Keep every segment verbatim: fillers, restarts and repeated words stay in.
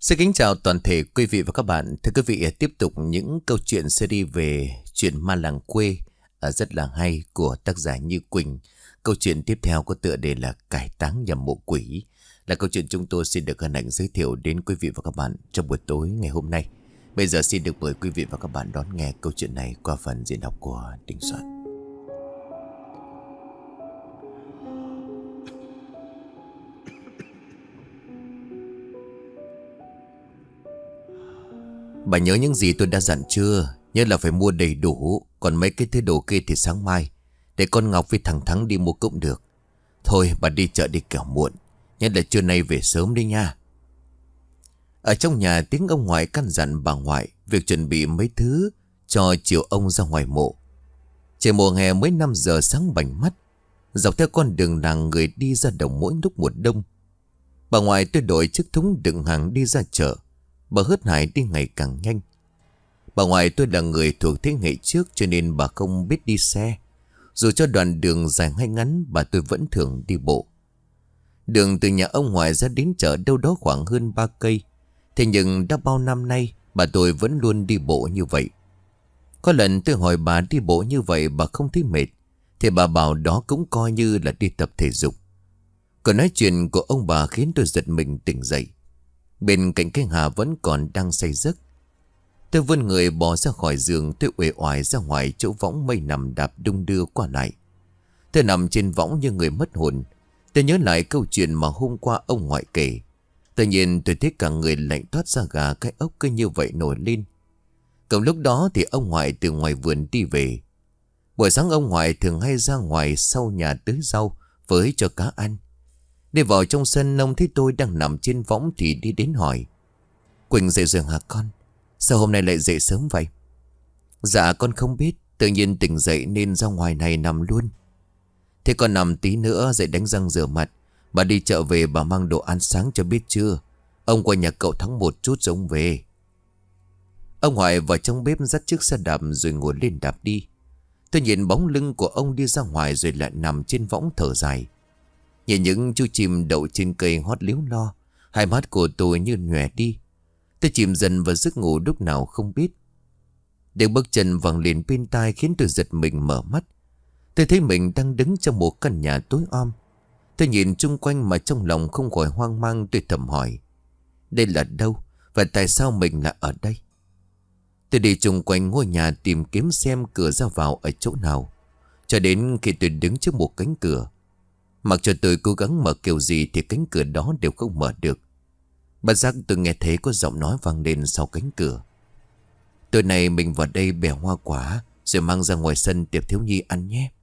Xin kính chào toàn thể quý vị và các bạn. Thưa quý vị, tiếp tục những câu chuyện series về chuyện ma làng quê à, rất là hay của tác giả Như Quỳnh. Câu chuyện tiếp theo có tựa đề là Cải táng nhằm mộ quỷ. Là câu chuyện chúng tôi xin được hân hạnh giới thiệu đến quý vị và các bạn trong buổi tối ngày hôm nay. Bây giờ xin được mời quý vị và các bạn đón nghe câu chuyện này qua phần diễn đọc của Đình Soạn. Bà nhớ những gì tôi đã dặn chưa? Nhớ là phải mua đầy đủ. Còn mấy cái thứ đồ kia thì sáng mai để con Ngọc với thằng Thắng đi mua cũng được. Thôi bà đi chợ đi kẻo muộn. Nhớ là trưa nay về sớm đi nha. Ở trong nhà tiếng ông ngoại căn dặn bà ngoại việc chuẩn bị mấy thứ cho chiều ông ra ngoài mộ. Trời mùa hè mới năm giờ sáng bảnh mắt. Dọc theo con đường làng người đi ra đồng mỗi lúc mùa đông. Bà ngoại tôi đội chiếc thúng đựng hàng đi ra chợ. Bà hớt hải đi ngày càng nhanh. Bà ngoại tôi là người thuộc thế hệ trước cho nên bà không biết đi xe. Dù cho đoạn đường dài hay ngắn bà tôi vẫn thường đi bộ. Đường từ nhà ông ngoại ra đến chợ đâu đó khoảng hơn ba cây. Thế nhưng đã bao năm nay bà tôi vẫn luôn đi bộ như vậy. Có lần tôi hỏi bà đi bộ như vậy bà không thấy mệt, thì bà bảo đó cũng coi như là đi tập thể dục. Còn nói chuyện của ông bà khiến tôi giật mình tỉnh dậy. Bên cạnh cái Hà vẫn còn đang say giấc. Tôi vươn người bò ra khỏi giường. Tôi uể oải ra ngoài chỗ võng mây nằm đạp đung đưa qua lại. Tôi nằm trên võng như người mất hồn. Tôi nhớ lại câu chuyện mà hôm qua ông ngoại kể. Tự nhiên tôi thấy cả người lạnh toát ra gà, cái ốc cứ như vậy nổi lên. Cùng lúc đó thì ông ngoại từ ngoài vườn đi về. Buổi sáng ông ngoại thường hay ra ngoài sau nhà tưới rau với cho cá ăn. Đi vào trong sân ông thấy tôi đang nằm trên võng thì đi đến hỏi: Quỳnh dậy rồi hả con? Sao hôm nay lại dậy sớm vậy? Dạ con không biết, tự nhiên tỉnh dậy nên ra ngoài này nằm luôn. Thế con nằm tí nữa dậy đánh răng rửa mặt. Bà đi chợ về bà mang đồ ăn sáng cho biết chưa? Ông qua nhà cậu Thắng một chút rồi ông về. Ông ngoại vào trong bếp dắt chiếc xe đạp rồi ngồi lên đạp đi. Tôi nhìn bóng lưng của ông đi ra ngoài rồi lại nằm trên võng thở dài. Nhìn những chú chim đậu trên cây hót líu lo, hai mắt của tôi như nhòe đi. Tôi chìm dần vào giấc ngủ lúc nào không biết. Tiếng bước chân vang lên bên tai khiến tôi giật mình mở mắt. Tôi thấy mình đang đứng trong một căn nhà tối om. Tôi nhìn chung quanh mà trong lòng không khỏi hoang mang. Tôi thầm hỏi: đây là đâu? Và tại sao mình lại ở đây? Tôi đi chung quanh ngôi nhà tìm kiếm xem cửa ra vào ở chỗ nào. Cho đến khi tôi đứng trước một cánh cửa. Mặc cho tôi cố gắng mở kiểu gì thì cánh cửa đó đều không mở được. Bất giác tôi nghe thấy có giọng nói vang lên sau cánh cửa: tối nay mình vào đây bẻ hoa quả rồi mang ra ngoài sân tiệc thiếu nhi ăn nhé.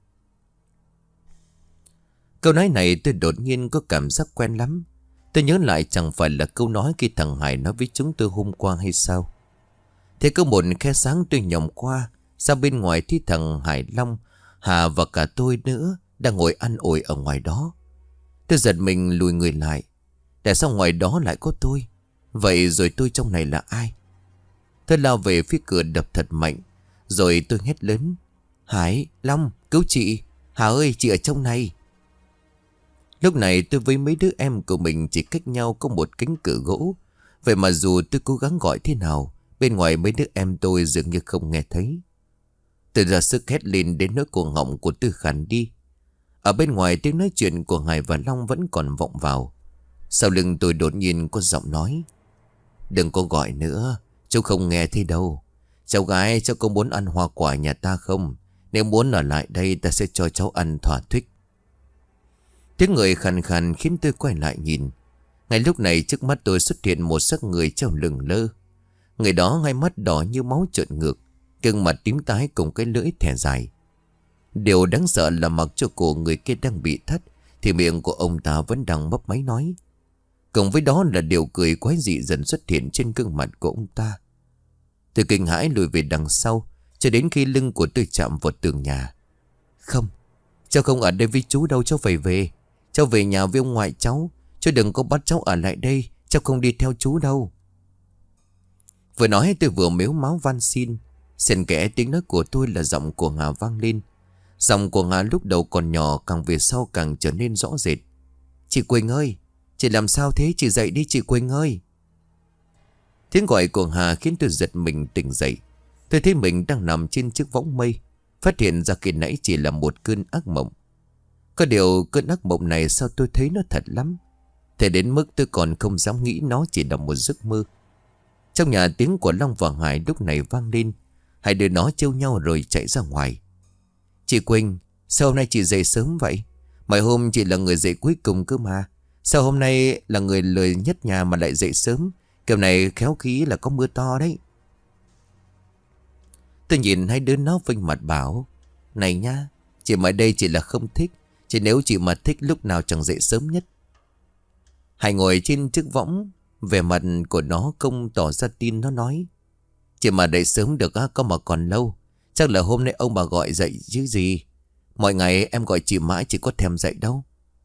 Câu nói này tôi đột nhiên có cảm giác quen lắm. Tôi nhớ lại chẳng phải là câu nói khi thằng Hải nói với chúng tôi hôm qua hay sao. Thế có một khe sáng tôi nhòm qua, ra bên ngoài thì thằng Hải Long, Hà và cả tôi nữa đang ngồi ăn ổi ở ngoài đó. Tôi giật mình lùi người lại. Tại sao ngoài đó lại có tôi? Vậy rồi tôi trong này là ai? Tôi lao về phía cửa đập thật mạnh. Rồi tôi hét lớn: Hải, Long, cứu chị! Hà ơi, chị ở trong này! Lúc này tôi với mấy đứa em của mình chỉ cách nhau có một cánh cửa gỗ. Vậy mà dù tôi cố gắng gọi thế nào, bên ngoài mấy đứa em tôi dường như không nghe thấy. Tôi ra sức hét lên đến nỗi cổ họng của tôi khàn đi. Ở bên ngoài tiếng nói chuyện của Hải và Long vẫn còn vọng vào. Sau lưng tôi đột nhiên có giọng nói: đừng có gọi nữa, cháu không nghe thấy đâu. Cháu gái, cháu có muốn ăn hoa quả nhà ta không? Nếu muốn ở lại đây ta sẽ cho cháu ăn thỏa thích. Tiếng người khàn khàn khiến tôi quay lại nhìn. Ngay lúc này trước mắt tôi xuất hiện một xác người treo lửng lơ. Người đó hai mắt đỏ như máu trợn ngược, gương mặt tím tái cùng cái lưỡi thè dài. Điều đáng sợ là mặc cho cổ người kia đang bị thắt thì miệng của ông ta vẫn đang mấp máy nói. Cùng với đó là điều cười quái dị dần xuất hiện trên gương mặt của ông ta. Tôi kinh hãi lùi về đằng sau cho đến khi lưng của tôi chạm vào tường nhà. Không, cháu không ở đây với chú đâu, cháu phải về. Cháu về nhà với ông ngoại cháu. Cháu đừng có bắt cháu ở lại đây. Cháu không đi theo chú đâu. Vừa nói tôi vừa mếu máo van xin. Xen kẽ tiếng nói của tôi là giọng của Hà vang lên. Giọng của Hà lúc đầu còn nhỏ, càng về sau càng trở nên rõ rệt. Chị Quỳnh ơi, chị làm sao thế? Chị dậy đi chị Quỳnh ơi. Tiếng gọi của Hà khiến tôi giật mình tỉnh dậy. Tôi thấy mình đang nằm trên chiếc võng mây, phát hiện ra khi nãy chỉ là một cơn ác mộng. Có điều cơn ác mộng này sao tôi thấy nó thật lắm. Thế đến mức tôi còn không dám nghĩ nó chỉ là một giấc mơ. Trong nhà tiếng của Long và Hải lúc này vang lên. Hai đứa nó trêu nhau rồi chạy ra ngoài. Chị Quỳnh, sao hôm nay chị dậy sớm vậy? Mọi hôm chị là người dậy cuối cùng cơ mà. Sao hôm nay là người lười nhất nhà mà lại dậy sớm? Kiểu này khéo khí là có mưa to đấy. Tôi nhìn hai đứa nó vinh mặt bảo: này nha, chị mới đây chỉ là không thích. Chỉ nếu chị mà thích lúc nào chẳng dậy sớm nhất. Hải ngồi trên chiếc võng, vẻ mặt của nó không tỏ ra tin. Nó nói: chị mà dậy sớm được á, có mà còn lâu. Chắc là hôm nay ông bà gọi dậy chứ gì. Mọi ngày em gọi chị mãi chị có thèm dậy đâu.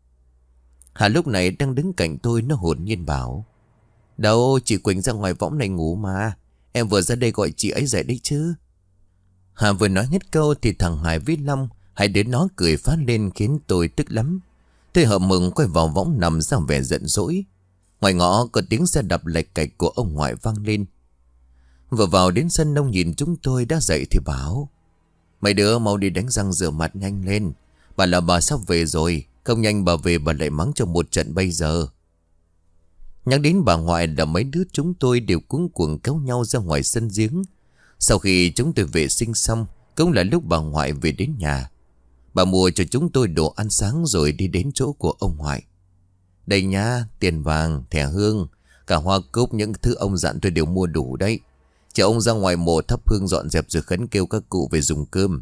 Hà lúc này đang đứng cạnh tôi, nó hồn nhiên bảo: đâu, chị Quỳnh ra ngoài võng này ngủ mà. Em vừa ra đây gọi chị ấy dậy đấy chứ. Hà vừa nói hết câu thì thằng Hải với Long, hai đứa nó cười phát lên khiến tôi tức lắm. Tôi hợp mừng quay vào võng nằm ra vẻ giận dỗi. Ngoài ngõ có tiếng xe đạp lạch cạch của ông ngoại vang lên. Vừa vào đến sân, ông nhìn chúng tôi đã dậy thì bảo: mấy đứa mau đi đánh răng rửa mặt nhanh lên. Bà là bà sắp về rồi. Không nhanh bà về bà lại mắng cho một trận bây giờ. Nhắc đến bà ngoại là mấy đứa chúng tôi đều cuống cuồng kéo nhau ra ngoài sân giếng. Sau khi chúng tôi vệ sinh xong, cũng là lúc bà ngoại về đến nhà. Bà mua cho chúng tôi đồ ăn sáng rồi đi đến chỗ của ông ngoại. Đây nha, tiền vàng, thẻ hương, cả hoa cúc, những thứ ông dặn tôi đều mua đủ đấy. Chờ ông ra ngoài mộ thắp hương dọn dẹp rồi khấn kêu các cụ về dùng cơm.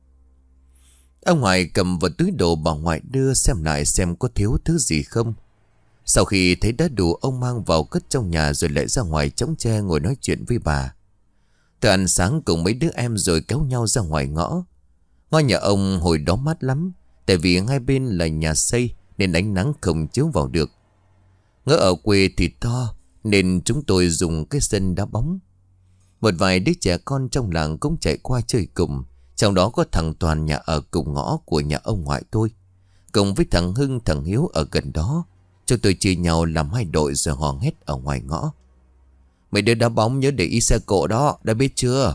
Ông ngoại cầm vào túi đồ bà ngoại đưa xem lại xem có thiếu thứ gì không. Sau khi thấy đã đủ, ông mang vào cất trong nhà rồi lại ra ngoài chõng tre ngồi nói chuyện với bà. Tôi ăn sáng cùng mấy đứa em rồi kéo nhau ra ngoài ngõ. Ngôi nhà ông hồi đó mát lắm, tại vì hai bên là nhà xây nên ánh nắng không chiếu vào được. Ngỡ ở quê thì to nên chúng tôi dùng cái sân đá bóng. Một vài đứa trẻ con trong làng cũng chạy qua chơi cùng. Trong đó có thằng Toàn nhà ở cùng ngõ của nhà ông ngoại tôi, cùng với thằng Hưng, thằng Hiếu ở gần đó. Chúng tôi chia nhau làm hai đội rồi hò hét ở ngoài ngõ: mấy đứa đá bóng nhớ để ý xe cộ đó, đã biết chưa?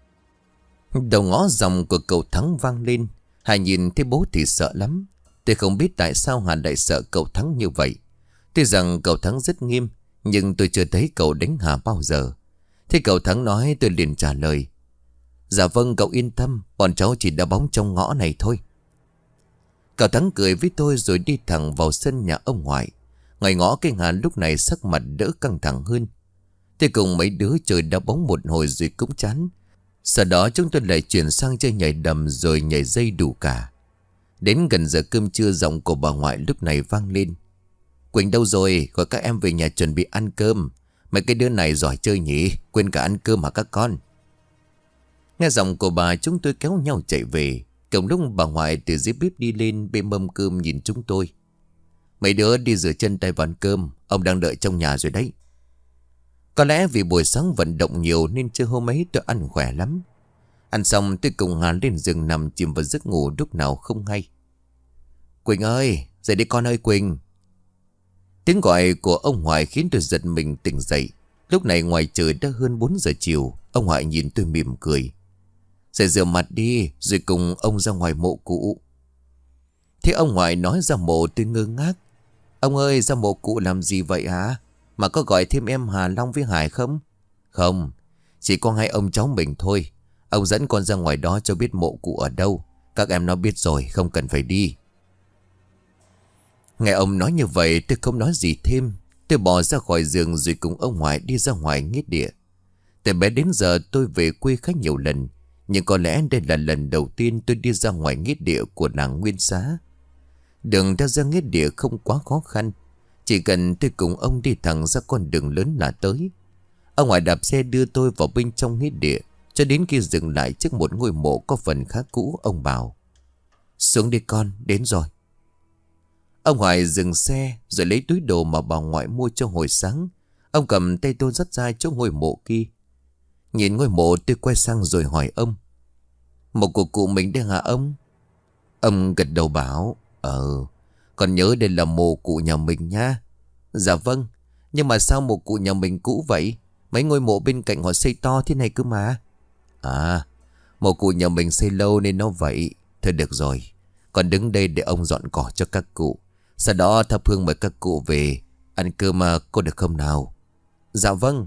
Đầu ngõ dòng của cậu Thắng vang lên. Hà nhìn thấy bố thì sợ lắm. Tôi không biết tại sao Hà lại sợ cậu Thắng như vậy. Tuy rằng cậu Thắng rất nghiêm, nhưng tôi chưa thấy cậu đánh Hà bao giờ. Thế cậu Thắng nói, tôi liền trả lời: dạ vâng, cậu yên tâm, bọn cháu chỉ đá bóng trong ngõ này thôi. Cậu Thắng cười với tôi rồi đi thẳng vào sân nhà ông ngoại. Ngoài ngõ cái Hà lúc này sắc mặt đỡ căng thẳng hơn. Tôi cùng mấy đứa chơi đá bóng một hồi rồi cũng chán. Sau đó chúng tôi lại chuyển sang chơi nhảy đầm rồi nhảy dây đủ cả. Đến gần giờ cơm trưa, giọng của bà ngoại lúc này vang lên: Quỳnh đâu rồi, gọi các em về nhà chuẩn bị ăn cơm. Mấy cái đứa này giỏi chơi nhỉ, quên cả ăn cơm hả các con? Nghe giọng của bà, chúng tôi kéo nhau chạy về. Cùng lúc bà ngoại từ dưới bếp đi lên bê mâm cơm nhìn chúng tôi: mấy đứa đi rửa chân tay vào ăn cơm, ông đang đợi trong nhà rồi đấy. Có lẽ vì buổi sáng vận động nhiều nên trưa hôm ấy tôi ăn khỏe lắm. Ăn xong tôi cùng Hà lên giường nằm chìm vào giấc ngủ lúc nào không hay. Quỳnh ơi, dậy đi con ơi Quỳnh. Tiếng gọi của ông ngoại khiến tôi giật mình tỉnh dậy. Lúc này ngoài trời đã hơn bốn giờ chiều. Ông ngoại nhìn tôi mỉm cười: dậy rửa mặt đi rồi cùng ông ra ngoài mộ cụ. Thế ông ngoại nói ra mộ, tôi ngơ ngác. Ông ơi, ra mộ cụ làm gì vậy hả? Mà có gọi thêm em Hà, Long với Hải không? Không, chỉ có hai ông cháu mình thôi. Ông dẫn con ra ngoài đó cho biết mộ cụ ở đâu. Các em nó biết rồi, không cần phải đi. Nghe ông nói như vậy tôi không nói gì thêm. Tôi bò ra khỏi giường rồi cùng ông ngoại đi ra ngoài nghĩa địa. Từ bé đến giờ tôi về quê khá nhiều lần, nhưng có lẽ đây là lần đầu tiên tôi đi ra ngoài nghĩa địa của làng Nguyên Xá. Đường ra ra nghĩa địa không quá khó khăn. Chỉ cần tôi cùng ông đi thẳng ra con đường lớn là tới. Ông ngoại đạp xe đưa tôi vào bên trong nghĩa địa, cho đến khi dừng lại trước một ngôi mộ có phần khá cũ. Ông bảo: xuống đi con, đến rồi. Ông ngoại dừng xe rồi lấy túi đồ mà bà ngoại mua cho hồi sáng. Ông cầm tay tôi dắt ra chỗ ngôi mộ kia. Nhìn ngôi mộ tôi quay sang rồi hỏi ông: mộ của cụ mình đây hả ông? Ông gật đầu bảo: Ờ, con nhớ đây là mộ cụ nhà mình nha. Dạ vâng, nhưng mà sao mộ cụ nhà mình cũ vậy? Mấy ngôi mộ bên cạnh họ xây to thế này cơ mà. À, mộ cụ nhà mình xây lâu nên nó vậy. Thôi được rồi, con đứng đây để ông dọn cỏ cho các cụ. Sau đó thắp hương mời các cụ về ăn cơm mà có được không nào? Dạ vâng.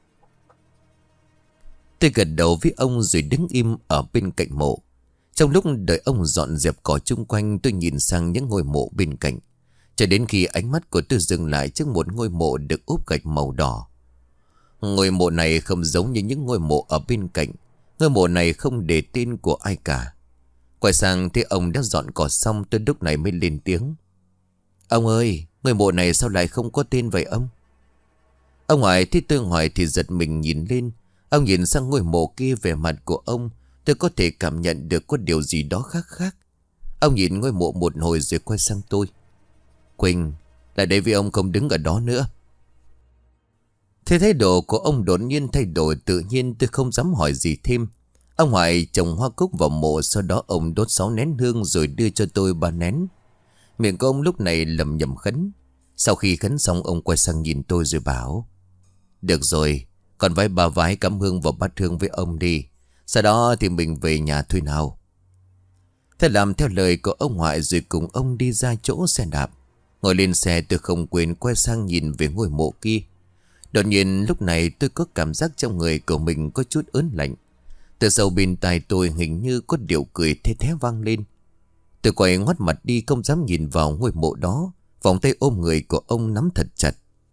Tôi gật đầu với ông rồi đứng im ở bên cạnh mộ. Trong lúc đợi ông dọn dẹp cỏ chung quanh, tôi nhìn sang những ngôi mộ bên cạnh. Cho đến khi ánh mắt của tôi dừng lại trước một ngôi mộ được ốp gạch màu đỏ. Ngôi mộ này không giống như những ngôi mộ ở bên cạnh. Ngôi mộ này không để tên của ai cả. Quay sang thấy ông đã dọn cỏ xong, tôi lúc này mới lên tiếng. Ông ơi, ngôi mộ này sao lại không có tên vậy ông? Ông ngoại thấy tôi hỏi thì giật mình nhìn lên. Ông nhìn sang ngôi mộ kia, vẻ mặt của ông tôi có thể cảm nhận được có điều gì đó khác khác. Ông nhìn ngôi mộ một hồi rồi quay sang tôi. Quỳnh, lại đây với ông, không đứng ở đó nữa. Thế thái độ của ông đột nhiên thay đổi, tự nhiên tôi không dám hỏi gì thêm. Ông ngoại trồng hoa cúc vào mộ, sau đó ông đốt sáu nén hương rồi đưa cho tôi ba nén. Miệng của ông lúc này lẩm nhẩm khấn. Sau khi khấn xong, ông quay sang nhìn tôi rồi bảo: Được rồi, còn vái ba vái cắm hương vào bát hương với ông đi. Sau đó thì mình về nhà thôi nào. Thế làm theo lời của ông ngoại rồi cùng ông đi ra chỗ xe đạp. Ngồi lên xe, tôi không quên quay sang nhìn về ngôi mộ kia. Đột nhiên lúc này tôi có cảm giác trong người của mình có chút ớn lạnh. Từ sâu bên tai tôi hình như có điệu cười thê thé vang lên. Tôi quay ngoắt mặt đi, không dám nhìn vào ngôi mộ đó. Vòng tay ôm người của ông nắm thật chặt.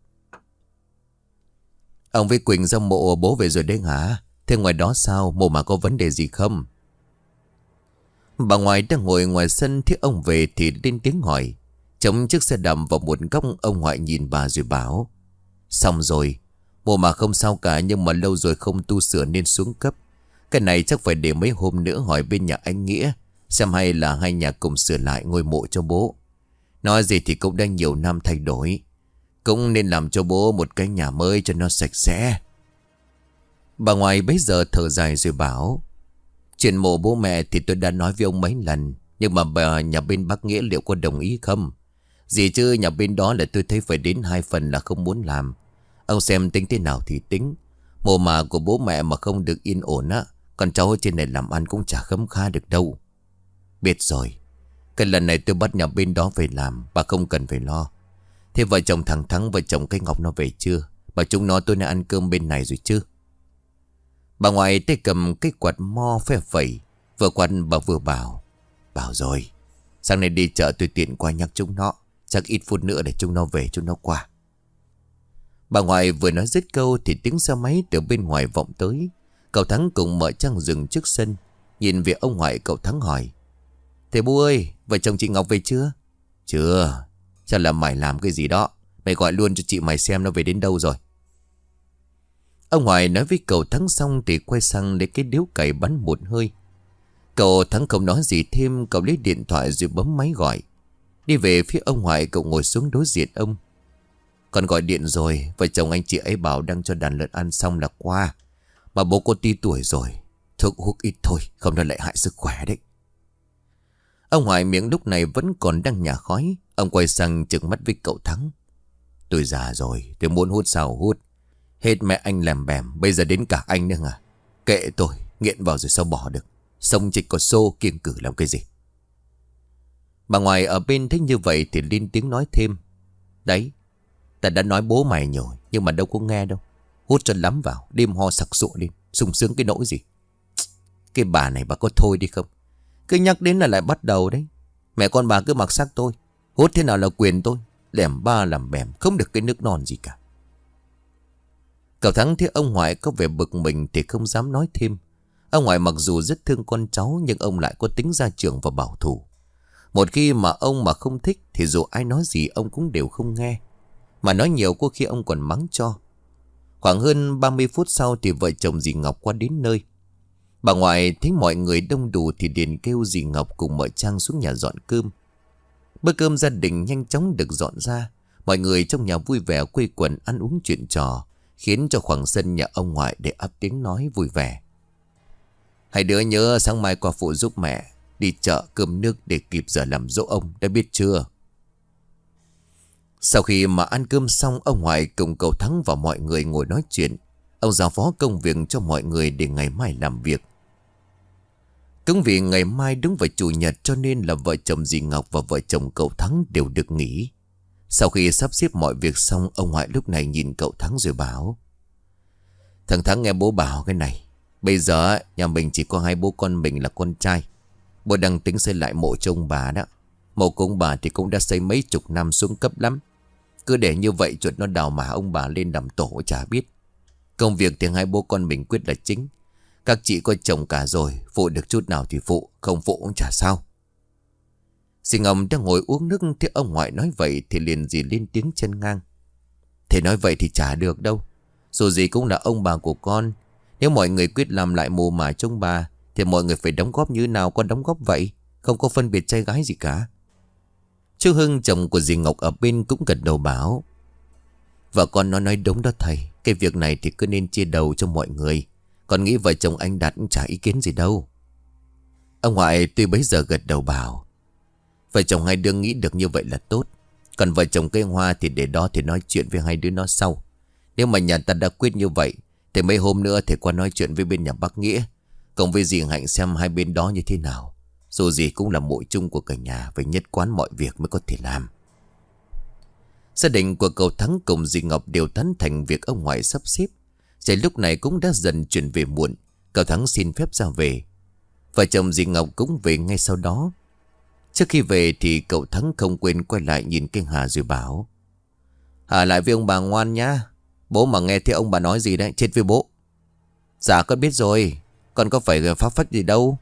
Ông với Quỳnh ra mộ bố về rồi đấy hả? Thế ngoài đó sao? Mộ mà có vấn đề gì không? Bà ngoại đang ngồi ngoài sân thấy ông về thì lên tiếng hỏi. Chống chiếc xe đạp vào một góc, ông ngoại nhìn bà rồi bảo: Xong rồi, mộ mà không sao cả, nhưng mà lâu rồi không tu sửa nên xuống cấp. Cái này chắc phải để mấy hôm nữa hỏi bên nhà anh Nghĩa, xem hay là hai nhà cùng sửa lại ngôi mộ cho bố. Nói gì thì cũng đã nhiều năm thay đổi, cũng nên làm cho bố một cái nhà mới cho nó sạch sẽ. Bà ngoại bấy giờ thở dài rồi bảo: Chuyện mộ bố mẹ thì tôi đã nói với ông mấy lần, nhưng mà bà nhà bên bác Nghĩa liệu có đồng ý không? Gì chứ nhà bên đó là tôi thấy phải đến hai phần là không muốn làm. Ông xem tính thế nào thì tính. Mồ mà của bố mẹ mà không được yên ổn á, con cháu ở trên này làm ăn cũng chả khấm khá được đâu. Biết rồi, cái lần này tôi bắt nhà bên đó về làm, bà không cần phải lo. Thế vợ chồng thằng Thắng, vợ chồng cái Ngọc nó về chưa? Bà chúng nó tôi đã ăn cơm bên này rồi chứ? Bà ngoại tay cầm cái quạt mo phe phẩy, vừa quạt bà vừa bảo: Bảo rồi, sáng nay đi chợ tôi tiện qua nhắc chúng nó, chắc ít phút nữa để chúng nó về chúng nó qua. Bà ngoại vừa nói dứt câu thì tiếng xe máy từ bên ngoài vọng tới. Cậu Thắng cùng mở Trang dừng trước sân. Nhìn về ông ngoại, cậu Thắng hỏi: Thầy Bu ơi, vợ chồng chị Ngọc về chưa? Chưa. Chắc là mày làm cái gì đó, mày gọi luôn cho chị mày xem nó về đến đâu rồi. Ông ngoại nói với cậu Thắng xong thì quay sang lấy cái điếu cày bắn một hơi. Cậu Thắng không nói gì thêm, cậu lấy điện thoại rồi bấm máy gọi. Đi về phía ông ngoại, cậu ngồi xuống đối diện ông. Con gọi điện rồi, vợ chồng anh chị ấy bảo đang cho đàn lợn ăn xong là qua. Mà bố cô tí tuổi rồi, thuốc hút ít thôi, không nó lại hại sức khỏe đấy. Ông ngoại miệng lúc này vẫn còn đang nhả khói. Ông quay sang trừng mắt với cậu Thắng: Tôi già rồi, tôi muốn hút sao hút. Hết mẹ anh làm bèm, bây giờ đến cả anh nữa à? Kệ tôi, nghiện vào rồi sao bỏ được. Sống chỉ có xô kiêng cử làm cái gì. Bà ngoại ở bên thấy như vậy thì lên tiếng nói thêm: Đấy, ta đã nói bố mày rồi, nhưng mà đâu có nghe đâu. Hút cho lắm vào, đêm ho sặc sụa lên, sung sướng cái nỗi gì. Cái bà này bà có thôi đi không? Cứ nhắc đến là lại bắt đầu đấy. Mẹ con bà cứ mặc sắc tôi, hút thế nào là quyền tôi, lẻm ba làm bèm, không được cái nước non gì cả. Cậu Thắng thấy ông ngoại có vẻ bực mình thì không dám nói thêm. Ông ngoại mặc dù rất thương con cháu, nhưng ông lại có tính gia trưởng và bảo thủ. Một khi mà ông mà không thích thì dù ai nói gì ông cũng đều không nghe. Mà nói nhiều có khi ông còn mắng cho. Khoảng hơn ba mươi phút sau thì vợ chồng dì Ngọc qua đến nơi. Bà ngoại thấy mọi người đông đủ thì liền kêu dì Ngọc cùng mợ Trang xuống nhà dọn cơm. Bữa cơm gia đình nhanh chóng được dọn ra. Mọi người trong nhà vui vẻ quây quần ăn uống chuyện trò, khiến cho khoảng sân nhà ông ngoại để ấp tiếng nói vui vẻ. Hai đứa nhớ sáng mai qua phụ giúp mẹ đi chợ cơm nước để kịp giờ làm dỗ ông, đã biết chưa? Sau khi mà ăn cơm xong, ông ngoại cùng cậu Thắng và mọi người ngồi nói chuyện. Ông giao phó công việc cho mọi người để ngày mai làm việc. Cũng vì ngày mai đúng vào chủ nhật cho nên là vợ chồng dì Ngọc và vợ chồng cậu Thắng đều được nghỉ. Sau khi sắp xếp mọi việc xong, ông ngoại lúc này nhìn cậu Thắng rồi bảo: Thằng Thắng nghe bố bảo cái này. Bây giờ nhà mình chỉ có hai bố con mình là con trai. Bố đang tính xây lại mộ cho ông bà đó. Mộ của ông bà thì cũng đã xây mấy chục năm xuống cấp lắm. Cứ để như vậy chuột nó đào mà ông bà lên làm tổ chả biết. Công việc thì hai bố con mình quyết là chính. Các chị có chồng cả rồi, phụ được chút nào thì phụ, không phụ cũng chả sao. Dì Ngọc đang ngồi uống nước, thấy ông ngoại nói vậy thì liền dì lên tiếng chen ngang: Thế nói vậy thì chả được đâu. Dù gì cũng là ông bà của con. Nếu mọi người quyết làm lại mồ mả trong bà thì mọi người phải đóng góp như nào con đóng góp vậy. Không có phân biệt trai gái gì cả. Chú Hưng, chồng của dì Ngọc ở bên, cũng gật đầu bảo: Vợ con nó nói đúng đó thầy. Cái việc này thì cứ nên chia đầu cho mọi người. Còn nghĩ vợ chồng anh Đạt cũng chả ý kiến gì đâu. Ông ngoại tuy bấy giờ gật đầu bảo: Vợ chồng hai đứa nghĩ được như vậy là tốt. Còn vợ chồng cây Hoa thì để đó thì nói chuyện với hai đứa nó sau. Nếu mà nhà ta đã quyết như vậy thì mấy hôm nữa thì qua nói chuyện với bên nhà bác Nghĩa, cùng với dì Hạnh xem hai bên đó như thế nào. Dù gì cũng là mộ chung của cả nhà, phải nhất quán mọi việc mới có thể làm. Gia đình của cậu Thắng cùng dì Ngọc đều tán thành việc ông ngoại sắp xếp. Trời lúc này cũng đã dần chuyển về muộn. Cậu Thắng xin phép ra về. Vợ chồng dì Ngọc cũng về ngay sau đó. Trước khi về thì cậu Thắng không quên quay lại nhìn cái Hà rồi bảo: Hà lại với ông bà ngoan nhá. Bố mà nghe thấy ông bà nói gì đấy chết với bố. Dạ con biết rồi. Con có phải phá phách gì đâu.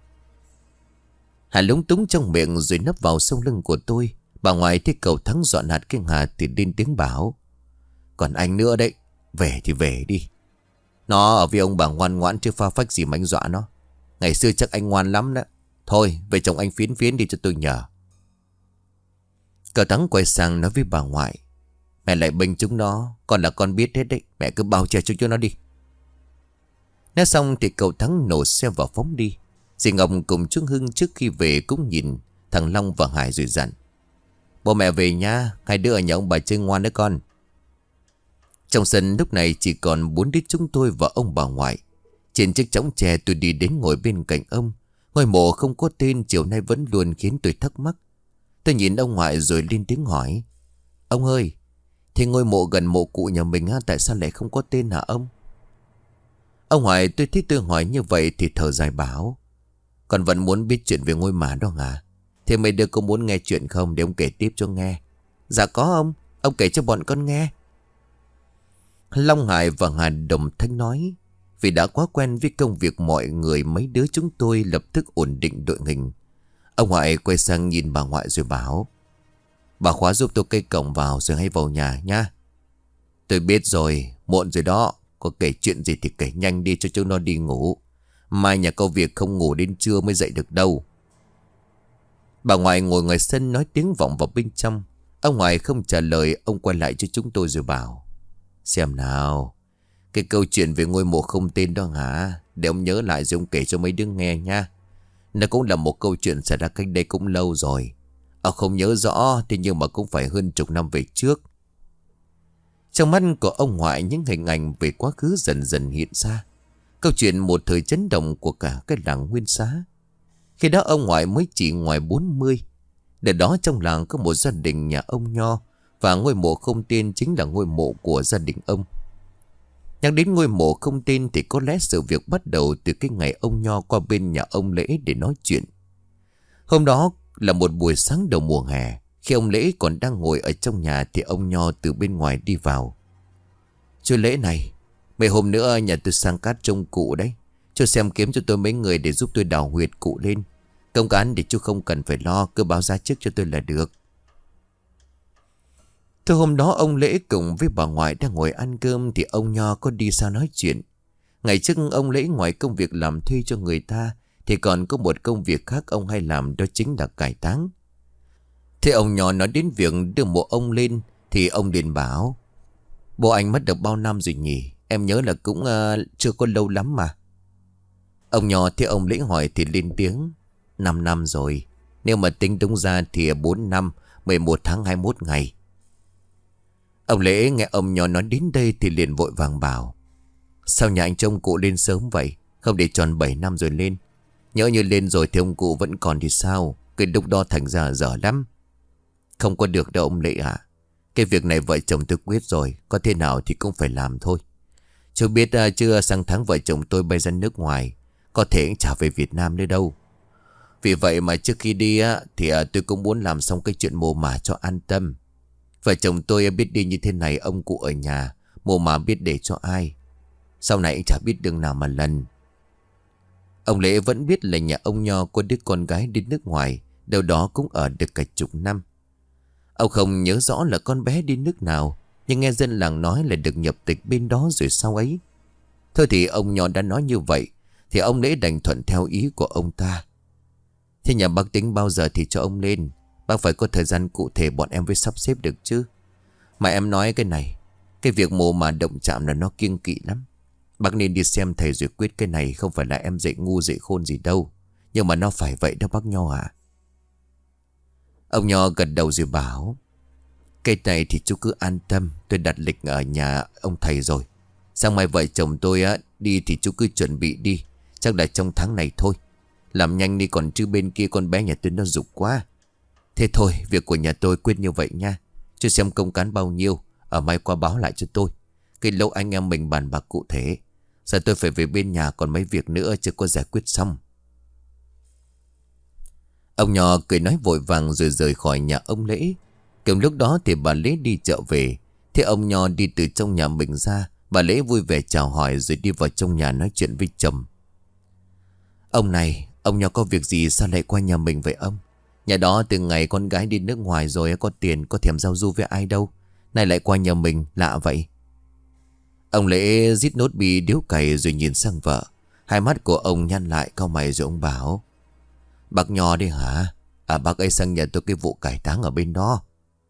Hà lúng túng trong miệng rồi nấp vào sau lưng của tôi. Bà ngoại thấy cậu Thắng dọn hạt cái Hà thì lên tiếng bảo: Còn anh nữa đấy. Về thì về đi. Nó ở với ông bà ngoan ngoãn chứ pha phách gì mà anh dọa nó. Ngày xưa chắc anh ngoan lắm đó. Thôi về chồng anh phiến phiến đi cho tôi nhờ. Cậu Thắng quay sang nói với bà ngoại: Mẹ lại bênh chúng nó. Còn là con biết hết đấy. Mẹ cứ bao che cho chúng nó đi. Nói xong thì cậu Thắng nổ xe vào phóng đi. Dì Ngọc cùng chú Hưng trước khi về cũng nhìn thằng Long và Hải rồi dặn: Bố mẹ về nha. Hai đứa ở nhà ông bà chơi ngoan đấy con. Trong sân lúc này chỉ còn bốn đứa chúng tôi và ông bà ngoại. Trên chiếc chõng tre tôi đi đến ngồi bên cạnh ông. Ngôi mộ không có tên chiều nay vẫn luôn khiến tôi thắc mắc. Tôi nhìn ông ngoại rồi lên tiếng hỏi: Ông ơi, thì ngôi mộ gần mộ cụ nhà mình á, tại sao lại không có tên hả ông? Ông ngoại tôi thấy tôi hỏi như vậy thì thở dài bảo: Con vẫn muốn biết chuyện về ngôi mả đó hả? Thế mấy đứa có muốn nghe chuyện không để ông kể tiếp cho nghe? Dạ có ông. Ông kể cho bọn con nghe. Long, Hải và Hà đồng thanh nói. Vì đã quá quen với công việc mọi người, mấy đứa chúng tôi lập tức ổn định đội hình. Ông ngoại quay sang nhìn bà ngoại rồi bảo: Bà khóa giúp tôi cây cổng vào rồi hãy vào nhà nha. Tôi biết rồi, muộn rồi đó. Có kể chuyện gì thì kể nhanh đi cho chúng nó đi ngủ. Mai nhà có việc không ngủ đến trưa mới dậy được đâu. Bà ngoại ngồi ngoài sân nói tiếng vọng vào bên trong. Ông ngoại không trả lời. Ông quay lại cho chúng tôi rồi bảo: Xem nào, cái câu chuyện về ngôi mộ không tên đó hả? Để ông nhớ lại rồi ông kể cho mấy đứa nghe nha. Nó cũng là một câu chuyện xảy ra cách đây cũng lâu rồi. Ông không nhớ rõ thì nhưng mà cũng phải hơn chục năm về trước. Trong mắt của ông ngoại những hình ảnh về quá khứ dần dần hiện ra. Câu chuyện một thời chấn động của cả cái làng Nguyên Xá. Khi đó ông ngoại mới chỉ ngoài bốn mươi. Để đó trong làng có một gia đình nhà ông Nho. Và ngôi mộ không tên chính là ngôi mộ của gia đình ông. Nhắc đến ngôi mộ không tên thì có lẽ sự việc bắt đầu từ cái ngày ông Nho qua bên nhà ông Lễ để nói chuyện. Hôm đó là một buổi sáng đầu mùa hè. Khi ông Lễ còn đang ngồi ở trong nhà thì ông Nho từ bên ngoài đi vào. Chú Lễ này, mấy hôm nữa nhà tôi sang cát trông cụ đấy. Chú xem kiếm cho tôi mấy người để giúp tôi đào huyệt cụ lên. Công cán thì chú không cần phải lo, cứ báo giá trước cho tôi là được. Thôi hôm đó ông Lễ cùng với bà ngoại đang ngồi ăn cơm thì ông Nho có đi xa nói chuyện. Ngày trước ông Lễ ngoài công việc làm thuê cho người ta thì còn có một công việc khác ông hay làm, đó chính là cải táng. Thế ông Nho nói đến việc đưa mộ ông lên thì ông liền bảo: Bố anh mất được bao năm rồi nhỉ? Em nhớ là cũng uh, chưa có lâu lắm mà. Ông Nho thấy ông Lễ hỏi thì lên tiếng: Năm năm rồi. Nếu mà tính đúng ra thì bốn năm, mười một tháng hai mươi mốt ngày. Ông Lễ nghe ông Nho nói đến đây thì liền vội vàng bảo: Sao nhà anh trông cụ lên sớm vậy? Không để tròn bảy năm rồi lên. Nhỡ như lên rồi thì ông cụ vẫn còn thì sao? Cái lúc đó thành ra dở lắm. Không có được đâu ông Lệ ạ. Cái việc này vợ chồng tôi quyết rồi. Có thế nào thì cũng phải làm thôi. Chú biết uh, chưa sang tháng vợ chồng tôi bay ra nước ngoài. Có thể trả về Việt Nam nữa đâu. Vì vậy mà trước khi đi uh, thì uh, tôi cũng muốn làm xong cái chuyện mồ mả cho an tâm. Vợ chồng tôi uh, biết đi như thế này, ông cụ ở nhà, mồ mả biết để cho ai. Sau này anh chả biết đường nào mà lần. Ông Lễ vẫn biết là nhà ông Nho có đứa con gái đi nước ngoài, đâu đó cũng ở được cả chục năm. Ông không nhớ rõ là con bé đi nước nào, nhưng nghe dân làng nói là được nhập tịch bên đó rồi sau ấy. Thôi thì ông Nho đã nói như vậy, thì ông Lễ đành thuận theo ý của ông ta. Thế nhà bác tính bao giờ thì cho ông lên. Bác phải có thời gian cụ thể bọn em mới sắp xếp được chứ. Mà em nói cái này, cái việc mồ mà động chạm là nó kiêng kỵ lắm. Bác nên đi xem thầy rồi quyết cái này. Không phải là em dạy ngu dạy khôn gì đâu, nhưng mà nó phải vậy đó bác Nho à. Ông Nho gật đầu rồi bảo: cái này thì chú cứ an tâm. Tôi đặt lịch ở nhà ông thầy rồi. Sáng mai vợ chồng tôi á đi thì chú cứ chuẩn bị đi. Chắc là trong tháng này thôi. Làm nhanh đi còn chứ bên kia con bé nhà tôi nó giục quá. Thế thôi, việc của nhà tôi quyết như vậy nha. Chú xem công cán bao nhiêu, ở mai qua báo lại cho tôi. Cái lâu anh em mình bàn bạc cụ thể. Giờ tôi phải về bên nhà còn mấy việc nữa chưa có giải quyết xong. Ông Nho cười nói vội vàng rồi rời khỏi nhà ông Lễ. Cùng lúc đó thì bà Lễ đi chợ về. Thế ông Nho đi từ trong nhà mình ra. Bà Lễ vui vẻ chào hỏi rồi đi vào trong nhà nói chuyện với chồng. Ông này, ông Nho có việc gì sao lại qua nhà mình vậy ông? Nhà đó từ ngày con gái đi nước ngoài rồi có tiền, có thèm giao du với ai đâu. Này lại qua nhà mình, lạ vậy. Ông Lễ rít nốt bì điếu cày rồi nhìn sang vợ. Hai mắt của ông nhăn lại cau mày rồi ông bảo: bác Nho đi hả? À, bác ấy sang nhà tôi cái vụ cải táng ở bên đó.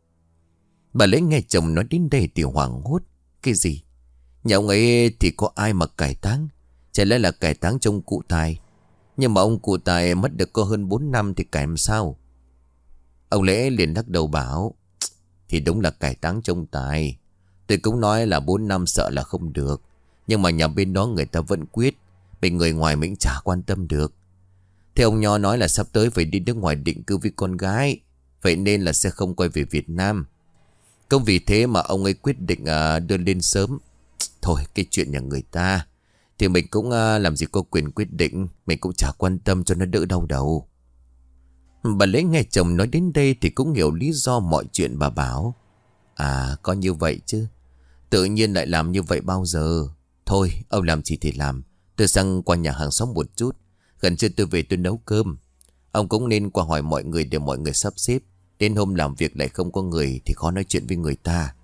Bà Lễ nghe chồng nói đến đây thì hoảng hốt. Cái gì? Nhà ông ấy thì có ai mà cải táng? Chả lẽ là cải táng trong cụ Tài? Nhưng mà ông cụ Tài mất được có hơn bốn năm thì cải làm sao? Ông Lễ liền lắc đầu bảo: thì đúng là cải táng trong Tài. Tôi cũng nói là bốn năm sợ là không được. Nhưng mà nhà bên đó người ta vẫn quyết. Bên người ngoài mình chả quan tâm được. Thế ông Nho nói là sắp tới phải đi nước ngoài định cư với con gái. Vậy nên là sẽ không quay về Việt Nam. Không vì thế mà ông ấy quyết định à, đưa lên sớm. Thôi cái chuyện nhà người ta thì mình cũng à, làm gì có quyền quyết định. Mình cũng chả quan tâm cho nó đỡ đau đầu. Bà Lễ nghe chồng nói đến đây thì cũng hiểu lý do mọi chuyện. Bà bảo: à có như vậy chứ. Tự nhiên lại làm như vậy bao giờ. Thôi ông làm gì thì làm. Tôi sang qua nhà hàng xóm một chút. Gần trưa tôi về tôi nấu cơm. Ông cũng nên qua hỏi mọi người để mọi người sắp xếp. Đến hôm làm việc lại không có người thì khó nói chuyện với người ta.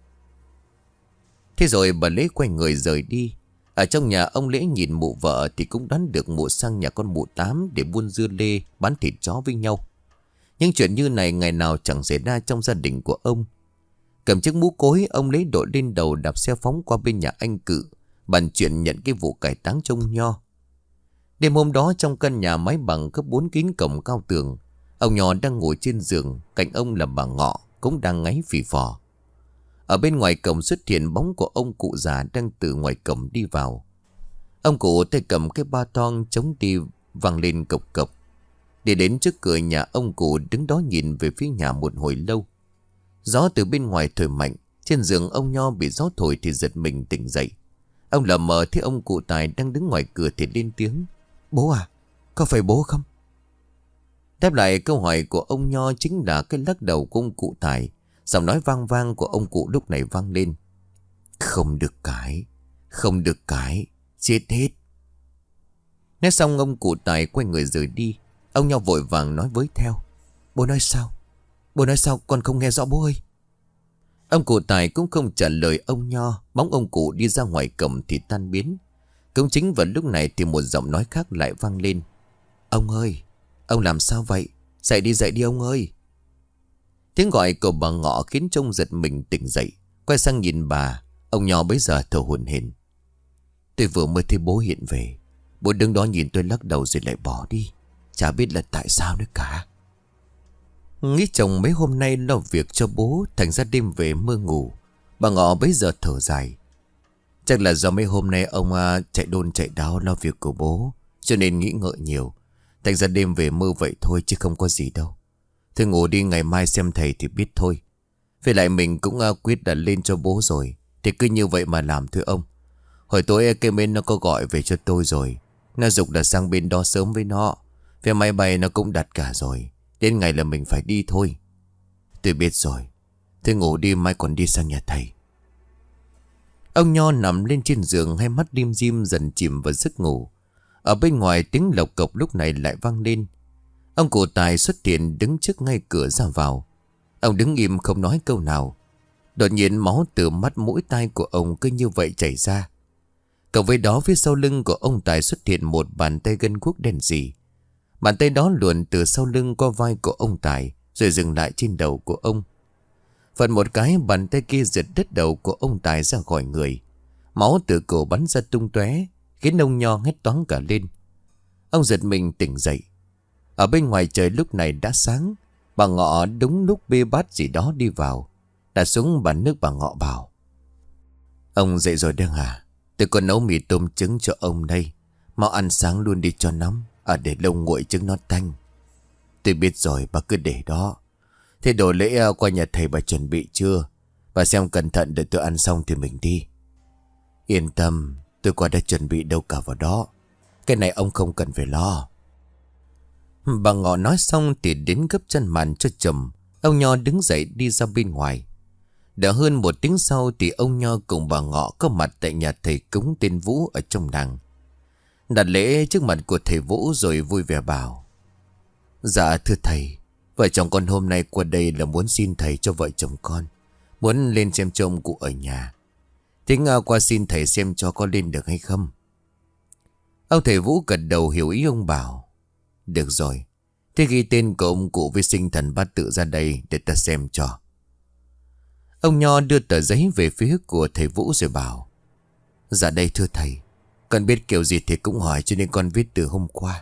Thế rồi bà Lễ quay người rời đi. Ở trong nhà ông Lễ nhìn mụ vợ thì cũng đoán được mụ sang nhà con mụ Tám để buôn dưa lê bán thịt chó với nhau. Nhưng chuyện như này ngày nào chẳng xảy ra trong gia đình của ông. Cầm chiếc mũ cối, ông Lễ đội lên đầu đạp xe phóng qua bên nhà anh Cự, bàn chuyện nhận cái vụ cải táng trông Nho. Đêm hôm đó trong căn nhà mái bằng cấp bốn kính cổng cao tường, ông Nho đang ngồi trên giường, cạnh ông là bà Ngọ cũng đang ngáy phì phò. Ở bên ngoài cổng xuất hiện bóng của ông cụ già đang từ ngoài cổng đi vào. Ông cụ tay cầm cái ba toang chống đi vang lên cộc cộc. Đi đến trước cửa nhà, ông cụ đứng đó nhìn về phía nhà một hồi lâu. Gió từ bên ngoài thổi mạnh, trên giường ông Nho bị gió thổi thì giật mình tỉnh dậy. Ông lờ mờ thấy ông cụ Tài đang đứng ngoài cửa thì lên tiếng: bố à, có phải bố không? Đáp lại câu hỏi của ông Nho chính là cái lắc đầu của ông cụ Tài. Giọng nói vang vang của ông cụ lúc này vang lên: không được cái, không được cái, chết hết. Nói xong ông cụ Tài quay người rời đi. Ông Nho vội vàng nói với theo: bố nói sao? Bố nói sao con không nghe rõ bố ơi? Ông cụ Tài cũng không trả lời ông Nho. Bóng ông cụ đi ra ngoài cổng thì tan biến. Cũng chính vào lúc này thì một giọng nói khác lại vang lên: ông ơi, ông làm sao vậy? Dậy đi, dậy đi ông ơi. Tiếng gọi của bà Ngọ khiến trông giật mình tỉnh dậy. Quay sang nhìn bà, ông Nho bấy giờ thở hổn hển: tôi vừa mới thấy bố hiện về. Bố đứng đó nhìn tôi lắc đầu rồi lại bỏ đi. Chả biết là tại sao nữa cả. Nghĩ chồng mấy hôm nay lo việc cho bố, thành ra đêm về mơ ngủ. Bà Ngọ bấy giờ thở dài: Chắc là do mấy hôm nay ông à, chạy đôn chạy đáo lo việc của bố, cho nên nghĩ ngợi nhiều. Thành ra đêm về mơ vậy thôi chứ không có gì đâu. Thôi ngủ đi, ngày mai xem thầy thì biết thôi. Với lại mình cũng à, quyết đặt lên cho bố rồi, thì cứ như vậy mà làm thưa ông. Hồi tối cái bên nó có gọi về cho tôi rồi. Nó giục là sang bên đó sớm với nó. Vé máy bay nó cũng đặt cả rồi. Đến ngày là mình phải đi thôi. Tôi biết rồi. Thôi ngủ đi, mai còn đi sang nhà thầy. Ông Nho nằm lên trên giường, hai mắt lim dim dần chìm vào giấc ngủ. Ở bên ngoài tiếng lộc cộc lúc này lại vang lên. Ông cụ Tài xuất hiện đứng trước ngay cửa ra vào. Ông đứng im không nói câu nào. Đột nhiên máu từ mắt mũi tai của ông cứ như vậy chảy ra. Cộng với đó phía sau lưng của ông Tài xuất hiện một bàn tay gân guốc đen sì. Bàn tay đó luồn từ sau lưng qua vai của ông Tài, rồi dừng lại trên đầu của ông. Phần một cái bàn tay kia giật đứt đầu của ông Tài ra khỏi người. Máu từ cổ bắn ra tung tóe, khiến ông Nho hét toáng cả lên. Ông giật mình tỉnh dậy. Ở bên ngoài trời lúc này đã sáng. Bà Ngọ đúng lúc bê bát gì đó đi vào, đặt xuống bàn nước. Bà Ngọ bảo: Ông dậy rồi đang à? Tôi còn nấu mì tôm trứng cho ông đây. Mau ăn sáng luôn đi cho nóng. À, để lâu nguội trứng nó tanh. Tôi biết rồi, bà cứ để đó. Thế đồ lễ qua nhà thầy bà chuẩn bị chưa? Bà xem cẩn thận, để tôi ăn xong thì mình đi. Yên tâm, tôi qua đã chuẩn bị đâu cả vào đó. Cái này ông không cần phải lo. Bà Ngọ nói xong thì đến gấp chân màn cho chồng. Ông Nho đứng dậy đi ra bên ngoài. Đã hơn một tiếng sau thì ông Nho cùng bà Ngọ có mặt tại nhà thầy cúng tên Vũ ở trong làng. Đặt lễ trước mặt của thầy Vũ rồi vui vẻ bảo: Dạ thưa thầy, vợ chồng con hôm nay qua đây là muốn xin thầy cho vợ chồng con, muốn lên xem trông cụ ở nhà. Tính qua xin thầy xem cho có lên được hay không. Ông thầy Vũ gật đầu hiểu ý ông bảo: Được rồi, thế ghi tên của ông cụ với sinh thần bát tự ra đây để ta xem cho. Ông Nho đưa tờ giấy về phía của thầy Vũ rồi bảo: Dạ đây thưa thầy, con biết kiểu gì thì cũng hỏi cho nên con viết từ hôm qua.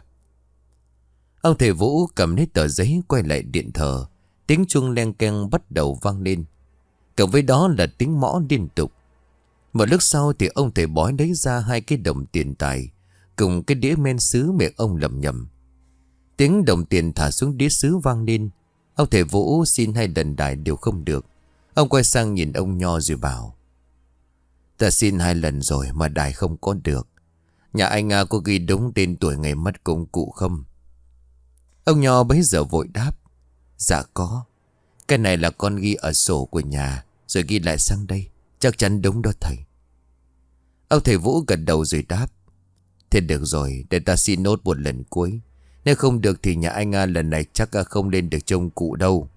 Ông thầy Vũ cầm lấy tờ giấy quay lại điện thờ. Tiếng chuông leng keng bắt đầu vang lên, cộng với đó là tiếng mõ liên tục. Một lúc sau thì ông thầy bói lấy ra hai cái đồng tiền tài cùng cái đĩa men sứ, miệng ông lẩm nhẩm. Tiếng đồng tiền thả xuống đĩa sứ vang lên. Ông thầy Vũ xin hai lần đài đều không được. Ông quay sang nhìn ông Nho rồi bảo: Ta xin hai lần rồi mà đài không có được. Nhà anh à, có ghi đúng tên tuổi ngày mất của ông cụ không? Ông Nho bấy giờ vội đáp: Dạ có. Cái này là con ghi ở sổ của nhà, rồi ghi lại sang đây. Chắc chắn đúng đó thầy. Ông thầy Vũ gật đầu rồi đáp: Thế được rồi, để ta xin nốt một lần cuối. Nếu không được thì nhà anh à, lần này chắc à, không lên được trông cụ đâu.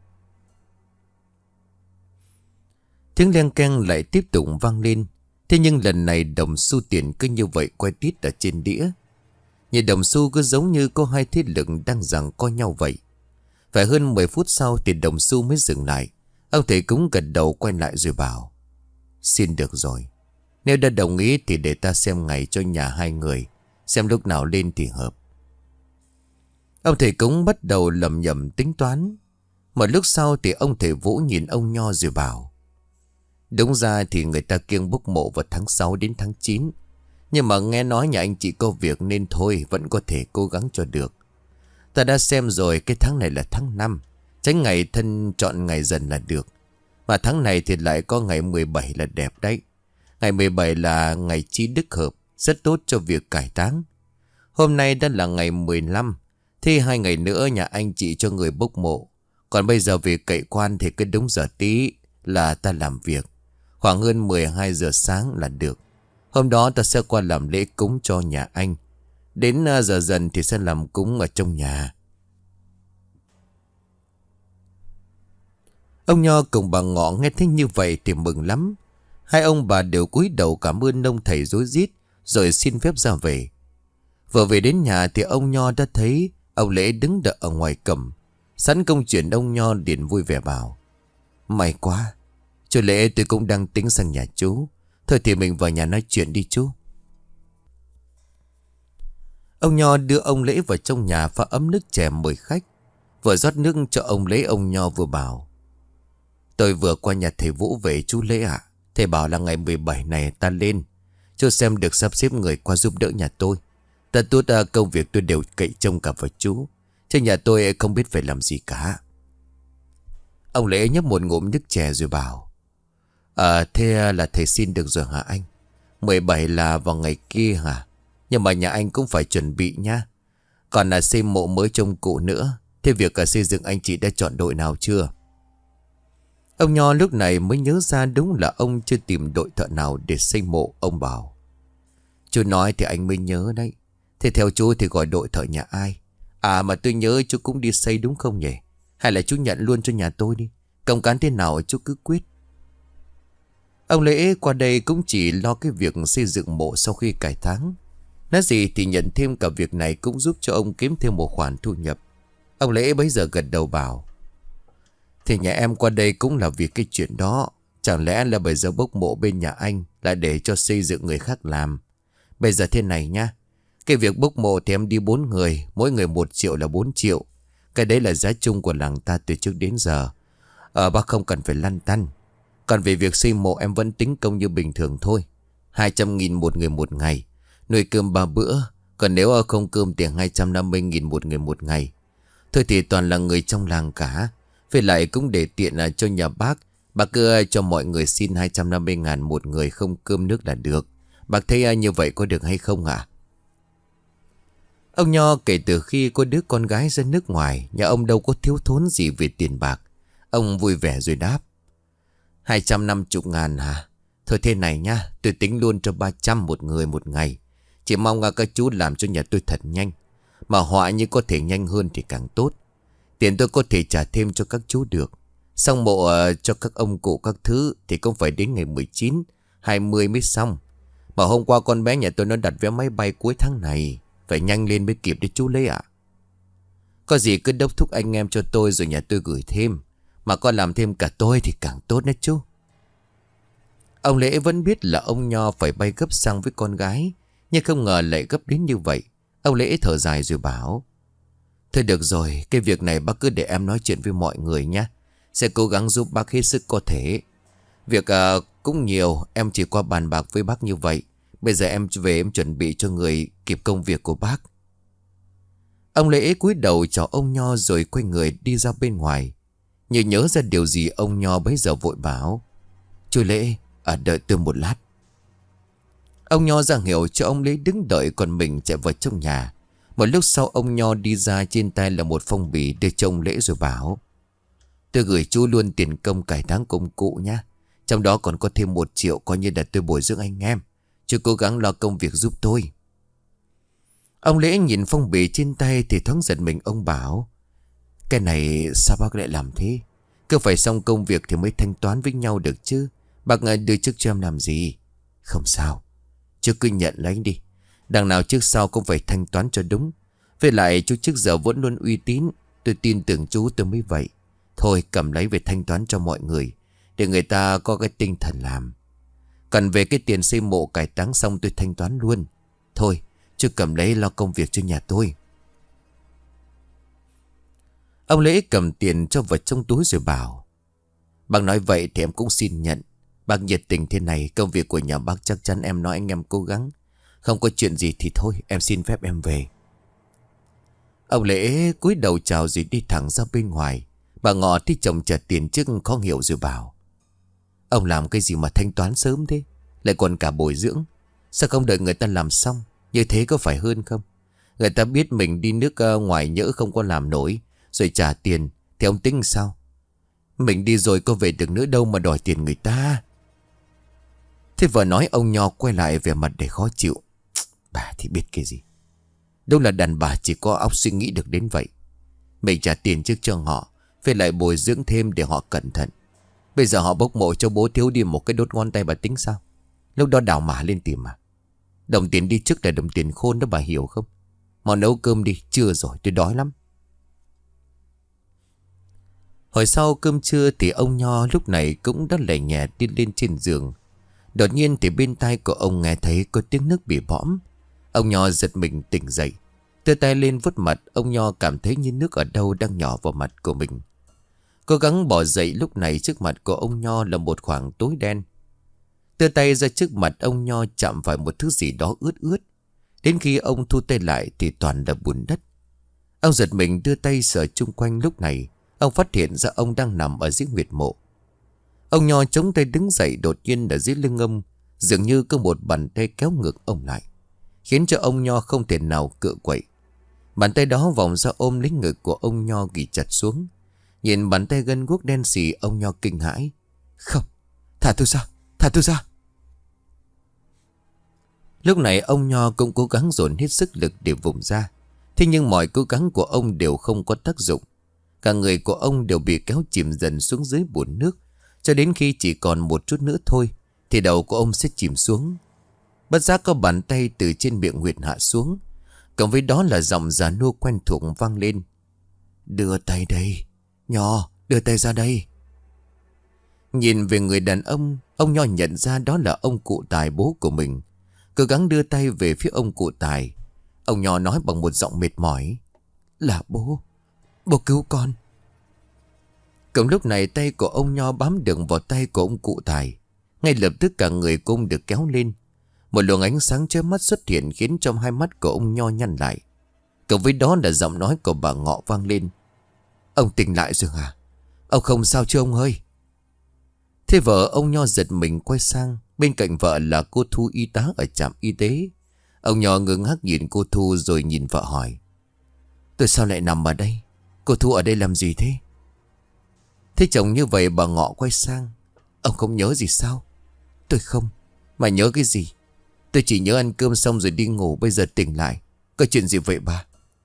Tiếng leng keng lại tiếp tục vang lên. Thế nhưng lần này đồng xu tiền cứ như vậy quay tít ở trên đĩa. Nhìn đồng xu cứ giống như có hai thế lực đang giằng co nhau vậy. Phải hơn mười phút sau thì đồng xu mới dừng lại. Ông thầy cúng gật đầu quay lại rồi bảo: Xin được rồi. Nếu đã đồng ý thì để ta xem ngày cho nhà hai người, xem lúc nào lên thì hợp. Ông thầy cúng bắt đầu lầm nhầm tính toán. Một lúc sau thì ông thầy Vũ nhìn ông Nho rồi bảo: Đúng ra thì người ta kiêng bốc mộ vào tháng sáu đến tháng chín. Nhưng mà nghe nói nhà anh chị có việc nên thôi, vẫn có thể cố gắng cho được. Ta đã xem rồi, cái tháng này là tháng năm, tránh ngày thân chọn ngày dần là được. Mà tháng này thì lại có ngày mười bảy là đẹp đấy. Ngày mười bảy là ngày chí đức hợp, rất tốt cho việc cải táng. Hôm nay đã là ngày mười lăm, thì hai ngày nữa nhà anh chị cho người bốc mộ. Còn bây giờ về cậy quan thì cứ đúng giờ tí là ta làm việc. Khoảng hơn mười hai giờ sáng là được. Hôm đó ta sẽ qua làm lễ cúng cho nhà anh. Đến giờ dần thì sẽ làm cúng ở trong nhà. Ông Nho cùng bà Ngọ nghe thấy như vậy thì mừng lắm. Hai ông bà đều cúi đầu cảm ơn ông thầy rối rít, rồi xin phép ra về. Vừa về đến nhà thì ông Nho đã thấy ông Lễ đứng đợi ở ngoài cổng. Sẵn công chuyện, ông Nho liền vui vẻ bảo: May quá, chú Lễ tôi cũng đang tính sang nhà chú. Thôi thì mình vào nhà nói chuyện đi chú. Ông Nho đưa ông Lễ vào trong nhà pha ấm nước chè mời khách. Vừa rót nước cho ông Lễ, ông Nho vừa bảo: Tôi vừa qua nhà thầy Vũ về chú Lễ ạ. Thầy bảo là ngày mười bảy này ta lên. Chú xem được sắp xếp người qua giúp đỡ nhà tôi. Tất tốt công việc tôi đều cậy trông cả vào chú, chứ nhà tôi không biết phải làm gì cả. Ông Lễ nhấp một ngụm nước chè rồi bảo: À thế là thầy xin được rồi hả anh? mười bảy là vào ngày kia hả? Nhưng mà nhà anh cũng phải chuẩn bị nha. Còn là xây mộ mới trông cụ nữa. Thế việc cả xây dựng anh chị đã chọn đội nào chưa? Ông Nho lúc này mới nhớ ra đúng là ông chưa tìm đội thợ nào để xây mộ. Ông bảo: Chú nói thì anh mới nhớ đấy. Thế theo chú thì gọi đội thợ nhà ai? À mà tôi nhớ chú cũng đi xây đúng không nhỉ? Hay là chú nhận luôn cho nhà tôi đi, công cán thế nào chú cứ quyết. Ông Lễ qua đây cũng chỉ lo cái việc xây dựng mộ sau khi cải táng. Nói gì thì nhận thêm cả việc này cũng giúp cho ông kiếm thêm một khoản thu nhập. Ông Lễ bấy giờ gật đầu bảo: Thì nhà em qua đây cũng là vì cái chuyện đó. Chẳng lẽ là bây giờ bốc mộ bên nhà anh là để cho xây dựng người khác làm? Bây giờ thế này nhá, cái việc bốc mộ thì em đi bốn người, mỗi người một triệu là bốn triệu. Cái đấy là giá chung của làng ta từ trước đến giờ. Ờ bác không cần phải lăn tăn. Còn về việc xây mộ em vẫn tính công như bình thường thôi. Hai trăm nghìn một người một ngày, nuôi cơm ba bữa. Còn nếu không cơm thì hai trăm năm mươi nghìn một người một ngày. Thôi thì toàn là người trong làng cả. Về lại cũng để tiện là cho nhà bác. Bác cứ cho mọi người xin hai trăm năm mươi ngàn một người không cơm nước là được. Bác thấy như vậy có được hay không ạ? Ông Nho kể từ khi có đứa con gái ra nước ngoài, nhà ông đâu có thiếu thốn gì về tiền bạc. Ông vui vẻ rồi đáp: Hai trăm năm chục ngàn hả? Thôi thế này nha, tôi tính luôn cho ba trăm một người một ngày. Chỉ mong là các chú làm cho nhà tôi thật nhanh. Mà họa như có thể nhanh hơn thì càng tốt. Tiền tôi có thể trả thêm cho các chú được. Xong mộ uh, cho các ông cụ các thứ thì cũng phải đến ngày mười chín, hai mươi mới xong. Mà hôm qua con bé nhà tôi nó đặt vé máy bay cuối tháng này. Phải nhanh lên mới kịp đấy chú Lễ ạ. Có gì cứ đốc thúc anh em cho tôi rồi nhà tôi gửi thêm. Mà có làm thêm cả tôi thì càng tốt đấy chú. Ông Lễ vẫn biết là ông Nho phải bay gấp sang với con gái, nhưng không ngờ lại gấp đến như vậy. Ông Lễ thở dài rồi bảo: Thôi được rồi, cái việc này bác cứ để em nói chuyện với mọi người nhé. Sẽ cố gắng giúp bác hết sức có thể. Việc uh, cũng nhiều, em chỉ qua bàn bạc với bác như vậy. Bây giờ em về em chuẩn bị cho người kịp công việc của bác. Ông Lễ cúi đầu chào ông Nho rồi quay người đi ra bên ngoài. Như nhớ ra điều gì ông Nho bấy giờ vội bảo: Chú Lễ, à, đợi tôi một lát. Ông Nho ra hiệu cho ông Lễ đứng đợi, còn mình chạy vào trong nhà. Một lúc sau ông Nho đi ra, trên tay là một phong bì đưa cho ông Lễ rồi bảo: Tôi gửi chú luôn tiền công cải táng công cụ nhá. Trong đó còn có thêm một triệu coi như là tôi bồi dưỡng anh em. Chú cố gắng lo công việc giúp tôi. Ông Lễ nhìn phong bì trên tay thì thoáng giật mình. Ông bảo: Cái này sao bác lại làm thế? Cứ phải xong công việc thì mới thanh toán với nhau được chứ. Bác đưa trước cho em làm gì? Không sao, chú cứ nhận lấy đi. Đằng nào trước sau cũng phải thanh toán cho đúng. Với lại chú trước giờ vẫn luôn uy tín. Tôi tin tưởng chú tôi mới vậy. Thôi cầm lấy về thanh toán cho mọi người, để người ta có cái tinh thần làm. Còn về cái tiền xây mộ cải táng xong tôi thanh toán luôn. Thôi chú cầm lấy lo công việc cho nhà tôi. Ông Lễ cầm tiền cho vào trong túi rồi bảo: Bác nói vậy thì em cũng xin nhận. Bác nhiệt tình thế này, công việc của nhà bác chắc chắn em nói anh em cố gắng. Không có chuyện gì thì thôi, em xin phép em về. Ông Lễ cúi đầu chào rồi đi thẳng ra bên ngoài. Bà Ngọ thì chồng trả tiền trước khó hiểu rồi bảo: Ông làm cái gì mà thanh toán sớm thế? Lại còn cả bồi dưỡng. Sao không đợi người ta làm xong? Như thế có phải hơn không? Người ta biết mình đi nước ngoài nhỡ không có làm nổi rồi trả tiền thì ông tính sao? Mình đi rồi có về được nữa đâu mà đòi tiền người ta. Thế vừa nói ông Nho quay lại vẻ mặt để khó chịu. Bà thì biết cái gì. Đâu là đàn bà chỉ có óc suy nghĩ được đến vậy. Mình trả tiền trước cho họ, phải lại bồi dưỡng thêm để họ cẩn thận. Bây giờ họ bốc mộ cho bố thiếu đi một cái đốt ngón tay, bà tính sao? Lúc đó đào mả lên tìm mà. Đồng tiền đi trước là đồng tiền khôn đó, bà hiểu không? Mà nấu cơm đi, chưa rồi tôi đói lắm. Hồi sau cơm trưa thì ông Nho lúc này cũng đã lẻ nhẹ đi lên trên giường. Đột nhiên thì bên tai của ông nghe thấy có tiếng nước bị bõm. Ông Nho giật mình tỉnh dậy, đưa tay lên vuốt mặt. Ông Nho cảm thấy như nước ở đâu đang nhỏ vào mặt của mình. Cố gắng bỏ dậy, lúc này trước mặt của ông Nho là một khoảng tối đen. Đưa tay ra trước mặt ông Nho chạm phải một thứ gì đó ướt ướt. Đến khi ông thu tay lại thì toàn là bùn đất. Ông giật mình đưa tay sờ chung quanh, lúc này ông phát hiện ra ông đang nằm ở dưới huyệt mộ. Ông Nho chống tay đứng dậy, đột nhiên ở dưới lưng ông dường như có một bàn tay kéo ngược ông lại, khiến cho ông Nho không thể nào cựa quậy. Bàn tay đó vòng ra ôm lấy ngực của ông Nho ghì chặt xuống. Nhìn bàn tay gân guốc đen xì, ông Nho kinh hãi. Không, thả tôi ra, thả tôi ra. Lúc này ông Nho cũng cố gắng dồn hết sức lực để vùng ra. Thế nhưng mọi cố gắng của ông đều không có tác dụng. Cả người của ông đều bị kéo chìm dần xuống dưới bùn nước, cho đến khi chỉ còn một chút nữa thôi thì đầu của ông sẽ chìm xuống. Bất giác có bàn tay từ trên miệng huyệt hạ xuống, cộng với đó là giọng già nua quen thuộc vang lên. Đưa tay đây, Nho, đưa tay ra đây. Nhìn về người đàn ông, ông Nho nhận ra đó là ông cụ Tài, bố của mình. Cố gắng đưa tay về phía ông cụ Tài. Ông Nho nói bằng một giọng mệt mỏi. Là bố, bố cứu con. Cùng lúc này tay của ông Nho bám được vào tay của ông cụ Tài. Ngay lập tức cả người của ông được kéo lên. Một luồng ánh sáng chói mắt xuất hiện, khiến trong hai mắt của ông Nho nhăn lại. Cộng với đó là giọng nói của bà Ngọ vang lên. Ông tỉnh lại rồi hả? Ông không sao chứ ông ơi? Thế vợ ông Nho giật mình quay sang. Bên cạnh vợ là cô Thu, y tá ở trạm y tế. Ông Nho ngơ ngác nhìn cô Thu rồi nhìn vợ hỏi. Tôi sao lại nằm ở đây? Cô Thu ở đây làm gì thế? Thế chồng như vậy bà Ngọ quay sang. Ông không nhớ gì sao? Tôi không. Mà nhớ cái gì? Tôi chỉ nhớ ăn cơm xong rồi đi ngủ, bây giờ tỉnh lại. Có chuyện gì vậy bà?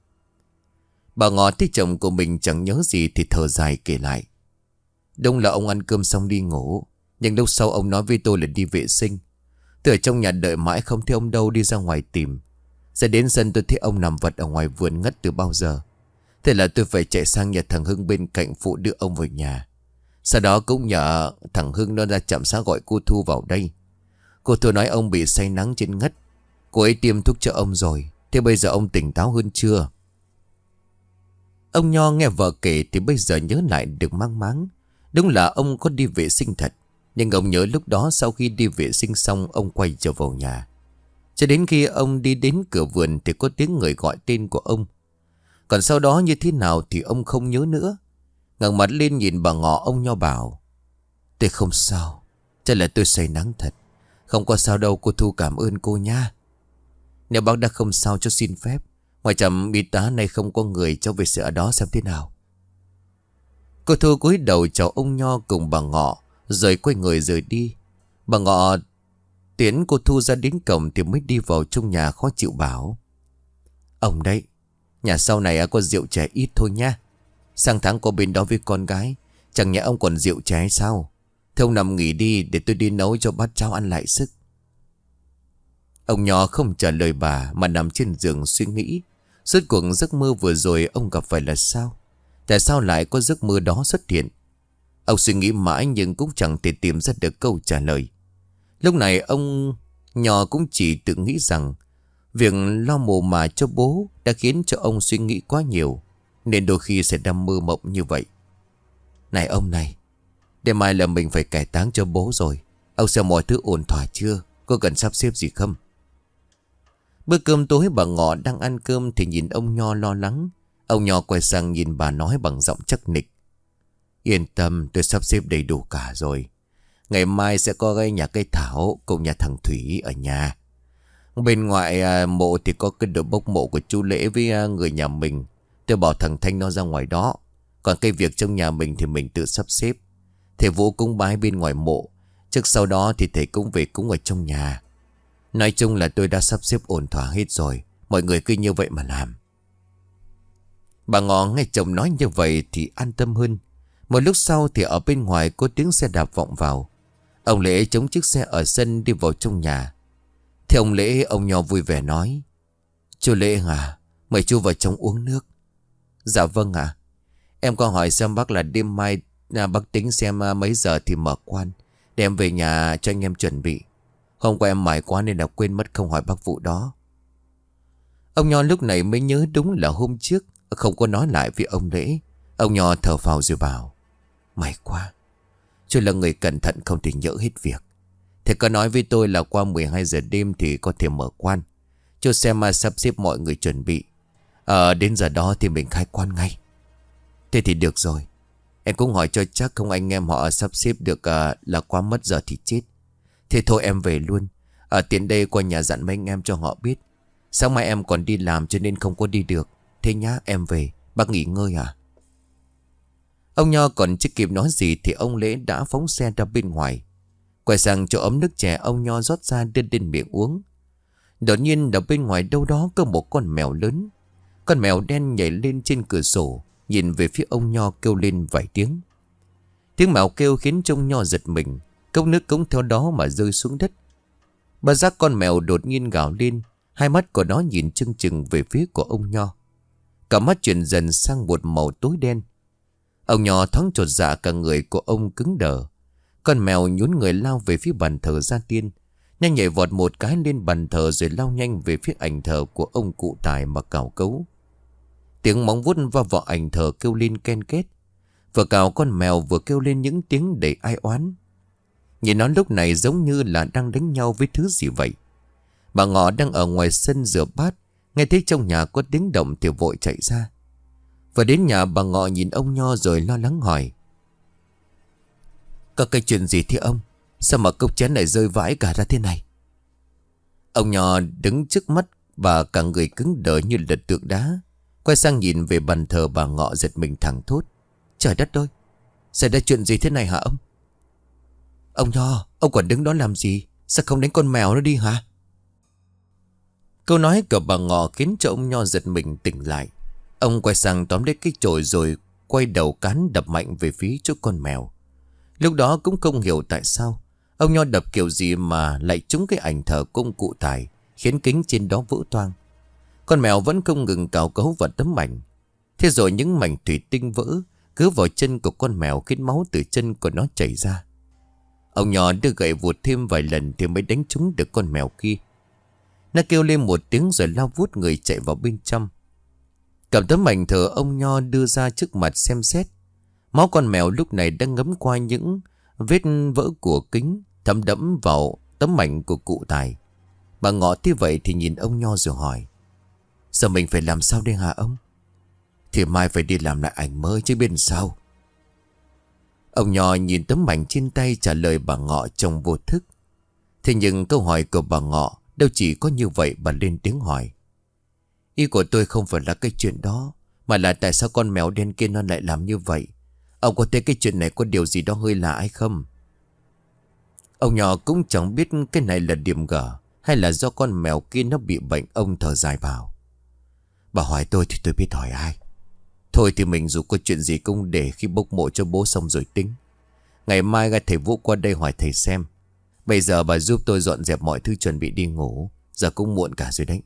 Bà Ngọ thấy chồng của mình chẳng nhớ gì thì thở dài kể lại. Đúng là ông ăn cơm xong đi ngủ, nhưng lúc sau ông nói với tôi là đi vệ sinh. Tôi ở trong nhà đợi mãi không thấy ông đâu, đi ra ngoài tìm. Ra đến sân tôi thấy ông nằm vật ở ngoài vườn ngất từ bao giờ. Thế là tôi phải chạy sang nhà thằng Hưng bên cạnh phụ đưa ông về nhà. Sau đó cũng nhờ thằng Hưng nó ra trạm xá gọi cô Thu vào đây. Cô Thu nói ông bị say nắng trên ngất. Cô ấy tiêm thuốc cho ông rồi. Thế bây giờ ông tỉnh táo hơn chưa? Ông Nho nghe vợ kể thì bây giờ nhớ lại được mang máng. Đúng là ông có đi vệ sinh thật. Nhưng ông nhớ lúc đó sau khi đi vệ sinh xong, ông quay trở vào nhà. Cho đến khi ông đi đến cửa vườn thì có tiếng người gọi tên của ông. Còn sau đó như thế nào thì ông không nhớ nữa. Ngẩng mặt lên nhìn bà Ngọ, ông Nho bảo. Tôi không sao. Chắc là tôi say nắng thật. Không có sao đâu cô Thu, cảm ơn cô nha. Nếu bác đã không sao cho xin phép. Ngoài trạm y tá này không có người, cháu về sẽ ở đó xem thế nào. Cô Thu cúi đầu chào ông Nho cùng bà Ngọ, rồi quay người rời đi. Bà Ngọ tiến cô Thu ra đến cổng thì mới đi vào trong nhà khó chịu bảo. Ông đấy, nhà sau này có rượu chè ít thôi nha. Sang tháng có bên đó với con gái, chẳng nhẽ ông còn rượu chè hay sao? Thế ông nằm nghỉ đi để tôi đi nấu cho bát cháo ăn lại sức. Ông Nho không trả lời bà mà nằm trên giường suy nghĩ. Suốt cuộc giấc mơ vừa rồi ông gặp phải là sao? Tại sao lại có giấc mơ đó xuất hiện? Ông suy nghĩ mãi nhưng cũng chẳng thể tìm ra được câu trả lời. Lúc này ông Nho cũng chỉ tự nghĩ rằng việc lo mồ mả cho bố đã khiến cho ông suy nghĩ quá nhiều, nên đôi khi sẽ đâm mơ mộng như vậy. Này ông này, đêm mai là mình phải cải táng cho bố rồi. Ông xem mọi thứ ổn thỏa chưa? Có cần sắp xếp gì không? Bữa cơm tối bà Ngọ đang ăn cơm thì nhìn ông Nho lo lắng. Ông Nho quay sang nhìn bà nói bằng giọng chắc nịch. Yên tâm, tôi sắp xếp đầy đủ cả rồi. Ngày mai sẽ có cái nhà cây Thảo cùng nhà thằng Thủy ở nhà. Bên ngoài à, mộ thì có cái đội bốc mộ của chú Lễ với à, người nhà mình. Tôi bảo thằng Thanh nó ra ngoài đó. Còn cái việc trong nhà mình thì mình tự sắp xếp. Thầy Vũ cúng bái bên ngoài mộ. Trước sau đó thì thầy cũng về cúng ở trong nhà. Nói chung là tôi đã sắp xếp ổn thỏa hết rồi. Mọi người cứ như vậy mà làm. Bà Ngọ nghe chồng nói như vậy thì an tâm hơn. Một lúc sau thì ở bên ngoài có tiếng xe đạp vọng vào. Ông Lễ chống chiếc xe ở sân đi vào trong nhà. Thì ông Lễ, ông Nho vui vẻ nói. Chú Lễ à, mời chú vào trong uống nước. Dạ vâng ạ. À. Em có hỏi xem bác là đêm mai à, bác tính xem à, mấy giờ thì mở quan, để em về nhà cho anh em chuẩn bị. Hôm qua em mải quá nên là quên mất không hỏi bác vụ đó. Ông Nho lúc này mới nhớ đúng là hôm trước không có nói lại với ông Lễ. Ông Nho thở phào rồi bảo. May quá, chú là người cẩn thận không thể nhớ hết việc. Thầy có nói với tôi là qua mười hai giờ đêm thì có thể mở quan. Cho xem mà sắp xếp mọi người chuẩn bị. Ờ đến giờ đó thì mình khai quan ngay. Thế thì được rồi. Em cũng hỏi cho chắc không anh em họ sắp xếp được à, là quá mất giờ thì chết. Thế thôi em về luôn. Ở tiện đây qua nhà dặn mấy anh em cho họ biết. Sáng mai em còn đi làm cho nên không có đi được. Thế nhá em về. Bác nghỉ ngơi à? Ông Nho còn chưa kịp nói gì thì ông Lễ đã phóng xe ra bên ngoài. Quay sang chỗ ấm nước chè ông Nho rót ra đưa lên miệng uống. Đột nhiên ở bên ngoài đâu đó có một con mèo lớn. Con mèo đen nhảy lên trên cửa sổ, nhìn về phía ông Nho kêu lên vài tiếng. Tiếng mèo kêu khiến trông Nho giật mình. Cốc nước cũng theo đó mà rơi xuống đất. Bất giác con mèo đột nhiên gào lên. Hai mắt của nó nhìn chừng chừng về phía của ông Nho. Cả mắt chuyển dần sang một màu tối đen. Ông Nho thoáng chột dạ, cả người của ông cứng đờ. Con mèo nhún người lao về phía bàn thờ gia tiên, nhanh nhảy vọt một cái lên bàn thờ rồi lao nhanh về phía ảnh thờ của ông cụ Tài mà cào cấu. Tiếng móng vuốt va vào ảnh thờ kêu lên ken két. Vừa cào con mèo vừa kêu lên những tiếng đầy ai oán. Nhìn nó lúc này giống như là đang đánh nhau với thứ gì vậy. Bà Ngọ đang ở ngoài sân rửa bát, nghe thấy trong nhà có tiếng động thì vội chạy ra. Vừa đến nhà bà Ngọ nhìn ông Nho rồi lo lắng hỏi. Có cái chuyện gì thế ông? Sao mà cốc chén lại rơi vãi cả ra thế này? Ông Nho đứng trước mắt và cả người cứng đờ như là tượng đá. Quay sang nhìn về bàn thờ, bà Ngọ giật mình thẳng thốt. Trời đất ơi, xảy ra chuyện gì thế này hả ông? Ông Nho, ông còn đứng đó làm gì? Sao không đánh con mèo nó đi hả? Câu nói của bà Ngọ khiến cho ông Nho giật mình tỉnh lại. Ông quay sang tóm lấy cái chổi rồi quay đầu cán đập mạnh về phía chỗ con mèo. Lúc đó cũng không hiểu tại sao ông Nho đập kiểu gì mà lại trúng cái ảnh thờ của ông cụ Tài, khiến kính trên đó vỡ toang. Con mèo vẫn không ngừng cào cấu vào tấm ảnh. Thế rồi những mảnh thủy tinh vỡ cứ vào chân của con mèo, khiến máu từ chân của nó chảy ra. Ông Nho đưa gậy vụt thêm vài lần thì mới đánh trúng được con mèo kia. Nó kêu lên một tiếng rồi lao vút người chạy vào bên trong. Cầm tấm ảnh thờ ông Nho đưa ra trước mặt xem xét. Máu con mèo lúc này đang ngấm qua những vết vỡ của kính, thấm đẫm vào tấm ảnh của cụ Tài. Bà Ngọ thế vậy thì nhìn ông Nho rồi hỏi. Giờ mình phải làm sao đây hả ông? Thì mai phải đi làm lại ảnh mới chứ biết sao. Ông Nho nhìn tấm ảnh trên tay trả lời bà Ngọ trong vô thức. Thế nhưng câu hỏi của bà Ngọ đâu chỉ có như vậy. Bà lên tiếng hỏi. Ý của tôi không phải là cái chuyện đó, mà là tại sao con mèo đen kia nó lại làm như vậy. Ông có thấy cái chuyện này có điều gì đó hơi lạ hay không? Ông Nho cũng chẳng biết cái này là điểm gở hay là do con mèo kia nó bị bệnh. Ông thở dài vào. Bà hỏi tôi thì tôi biết hỏi ai. Thôi thì mình dù có chuyện gì cũng để khi bốc mộ cho bố xong rồi tính. Ngày mai ra thầy Vũ qua đây hỏi thầy xem. Bây giờ bà giúp tôi dọn dẹp mọi thứ chuẩn bị đi ngủ. Giờ cũng muộn cả rồi đấy.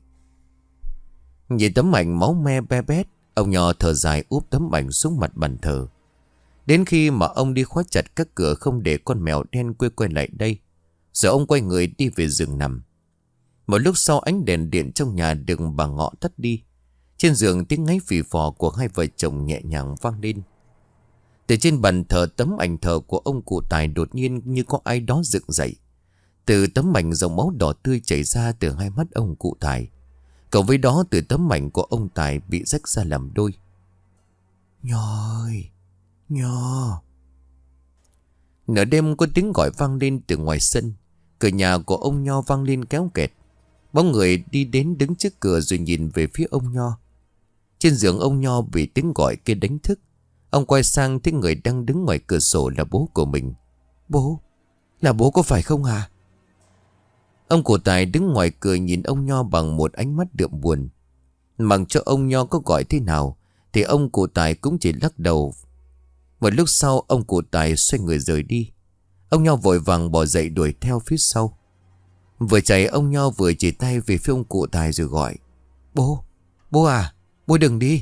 Nhìn tấm ảnh máu me be bét, ông Nho thở dài úp tấm ảnh xuống mặt bàn thờ. Đến khi mà ông đi khóa chặt các cửa không để con mèo đen quay quay lại đây, rồi ông quay người đi về giường nằm. Một lúc sau ánh đèn điện trong nhà được bà Ngọ tắt đi. Trên giường tiếng ngáy phì phò của hai vợ chồng nhẹ nhàng vang lên. Từ trên bàn thờ, tấm ảnh thờ của ông cụ Tài đột nhiên như có ai đó dựng dậy. Từ tấm ảnh dòng máu đỏ tươi chảy ra từ hai mắt ông cụ Tài. Cộng với đó từ tấm ảnh của ông Tài bị rách ra làm đôi. Nho ơi, Nho. Nửa đêm có tiếng gọi vang lên từ ngoài sân. Cửa nhà của ông Nho vang lên kéo kẹt. Bóng người đi đến đứng trước cửa rồi nhìn về phía ông Nho. Trên giường ông Nho bị tiếng gọi kia đánh thức. Ông quay sang thấy người đang đứng ngoài cửa sổ là bố của mình. Bố, là bố có phải không hả? Ông cụ Tài đứng ngoài cửa nhìn ông Nho bằng một ánh mắt đượm buồn. Mặc cho ông Nho có gọi thế nào thì ông cụ Tài cũng chỉ lắc đầu. Một lúc sau ông cụ Tài xoay người rời đi. Ông Nho vội vàng bỏ dậy đuổi theo phía sau. Vừa chạy ông Nho vừa chỉ tay về phía ông cụ Tài rồi gọi. Bố, bố à, bố đừng đi.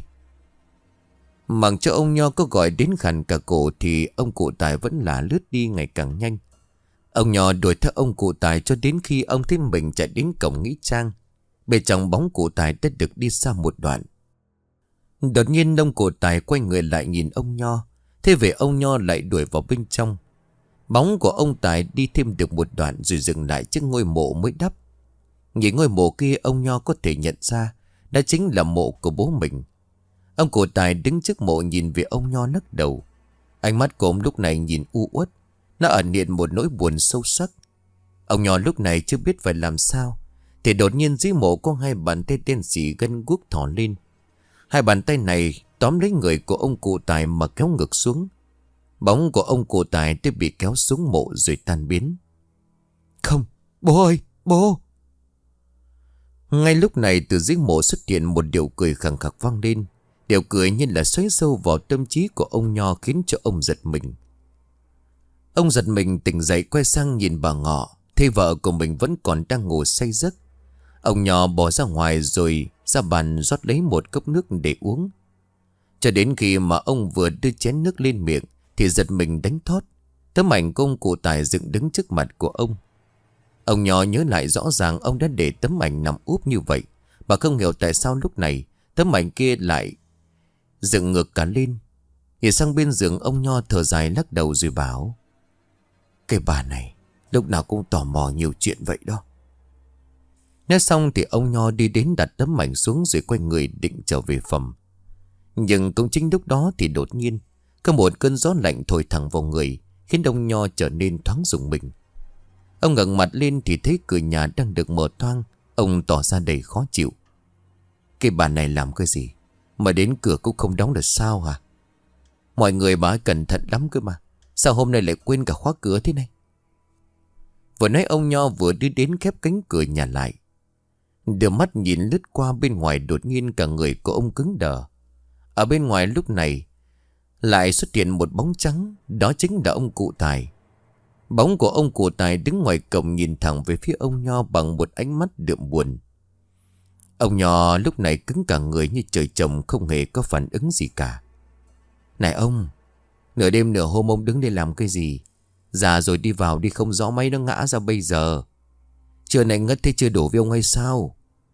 Mặc cho ông Nho có gọi đến khàn cả cổ thì ông cụ Tài vẫn là lướt đi ngày càng nhanh. Ông Nho đuổi theo ông cụ Tài cho đến khi ông thấy mình chạy đến cổng nghĩa trang. Bên trong bóng cụ Tài đã được đi xa một đoạn. Đột nhiên ông cụ Tài quay người lại nhìn ông Nho. Thế về ông Nho lại đuổi vào bên trong. Bóng của ông Tài đi thêm được một đoạn rồi dừng lại trước ngôi mộ mới đắp. Nhìn ngôi mộ kia, ông Nho có thể nhận ra đó chính là mộ của bố mình. Ông cụ Tài đứng trước mộ nhìn về ông Nho lắc đầu. Ánh mắt của ông lúc này nhìn u uất, nó ẩn hiện một nỗi buồn sâu sắc. Ông Nho lúc này chưa biết phải làm sao, thì đột nhiên dưới mộ có hai bàn tay đen sì gân guốc thò lên. Hai bàn tay này tóm lấy người của ông cụ Tài mà kéo ngược xuống. Bóng của ông cụ Tài đã bị kéo xuống mộ rồi tan biến. Không, bố ơi, bố! Ngay lúc này từ dưới mộ xuất hiện một điệu cười khẳng khặc vang lên. Điệu cười như là xoáy sâu vào tâm trí của ông Nho, khiến cho ông giật mình. Ông giật mình tỉnh dậy, quay sang nhìn bà Ngọ, thấy vợ của mình vẫn còn đang ngủ say giấc. Ông Nho bỏ ra ngoài rồi ra bàn rót lấy một cốc nước để uống. Cho đến khi mà ông vừa đưa chén nước lên miệng thì giật mình đánh thót. Tấm ảnh của ông cụ Tài dựng đứng trước mặt của ông. Ông Nho nhớ lại rõ ràng ông đã để tấm ảnh nằm úp như vậy, mà không hiểu tại sao lúc này tấm ảnh kia lại dựng ngược cả lên. Nhìn sang bên giường, ông Nho thở dài lắc đầu rồi bảo: cái bà này lúc nào cũng tò mò nhiều chuyện vậy đó. Nói xong thì ông Nho đi đến đặt tấm ảnh xuống rồi quay người định trở về phòng. Nhưng cũng chính lúc đó thì đột nhiên có một cơn gió lạnh thổi thẳng vào người, khiến ông Nho trở nên thoáng rùng mình. Ông ngẩng mặt lên thì thấy cửa nhà đang được mở toang. Ông tỏ ra đầy khó chịu. Cái bà này làm cái gì mà đến cửa cũng không đóng được sao hả? Mọi người bà ấy cẩn thận lắm cơ mà, sao hôm nay lại quên cả khóa cửa thế này? Vừa nói ông Nho vừa đi đến khép cánh cửa nhà lại. Đưa mắt nhìn lướt qua bên ngoài, đột nhiên cả người của ông cứng đờ. Ở bên ngoài lúc này lại xuất hiện một bóng trắng. Đó chính là ông cụ Tài. Bóng của ông cụ Tài đứng ngoài cổng nhìn thẳng về phía ông Nho bằng một ánh mắt đượm buồn. Ông Nho lúc này cứng cả người như trời trồng, không hề có phản ứng gì cả. Này ông, nửa đêm nửa hôm ông đứng đây làm cái gì? Già rồi đi vào đi không rõ mấy nó ngã ra bây giờ. Trưa này ngất thế chưa đổ với ông hay sao?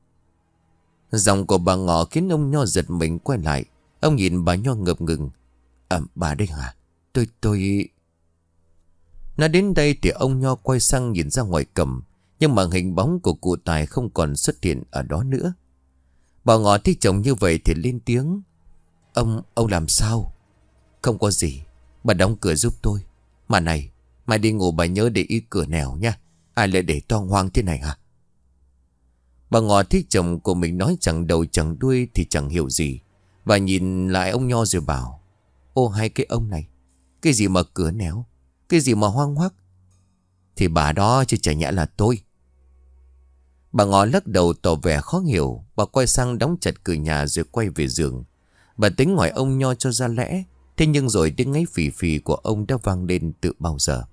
Giọng của bà Ngọ khiến ông Nho giật mình quay lại. Ông nhìn bà Nho ngập ngừng. À, bà đây hả? Tôi, tôi... Nói đến đây thì ông Nho quay sang nhìn ra ngoài cổng, nhưng mà hình bóng của cụ Tài không còn xuất hiện ở đó nữa. Bà Ngọ thấy chồng như vậy thì lên tiếng. Ông, ông làm sao? Không có gì, bà đóng cửa giúp tôi. Mà này, mai đi ngủ bà nhớ để ý cửa nẻo nha. Ai lại để toang hoang thế này hả? Bà Ngọ thấy chồng của mình nói chẳng đầu chẳng đuôi thì chẳng hiểu gì. Bà nhìn lại ông Nho rồi bảo: Ô hai cái ông này, cái gì mà cửa nẻo, cái gì mà hoang hoác? Thì bà đó chứ chả nhẽ là tôi. Bà Ngọ lắc đầu tỏ vẻ khó hiểu. Bà quay sang đóng chặt cửa nhà rồi quay về giường. Bà tính hỏi ông Nho cho ra lẽ. Thế nhưng rồi tiếng ngáy phì phì của ông đã vang lên từ bao giờ.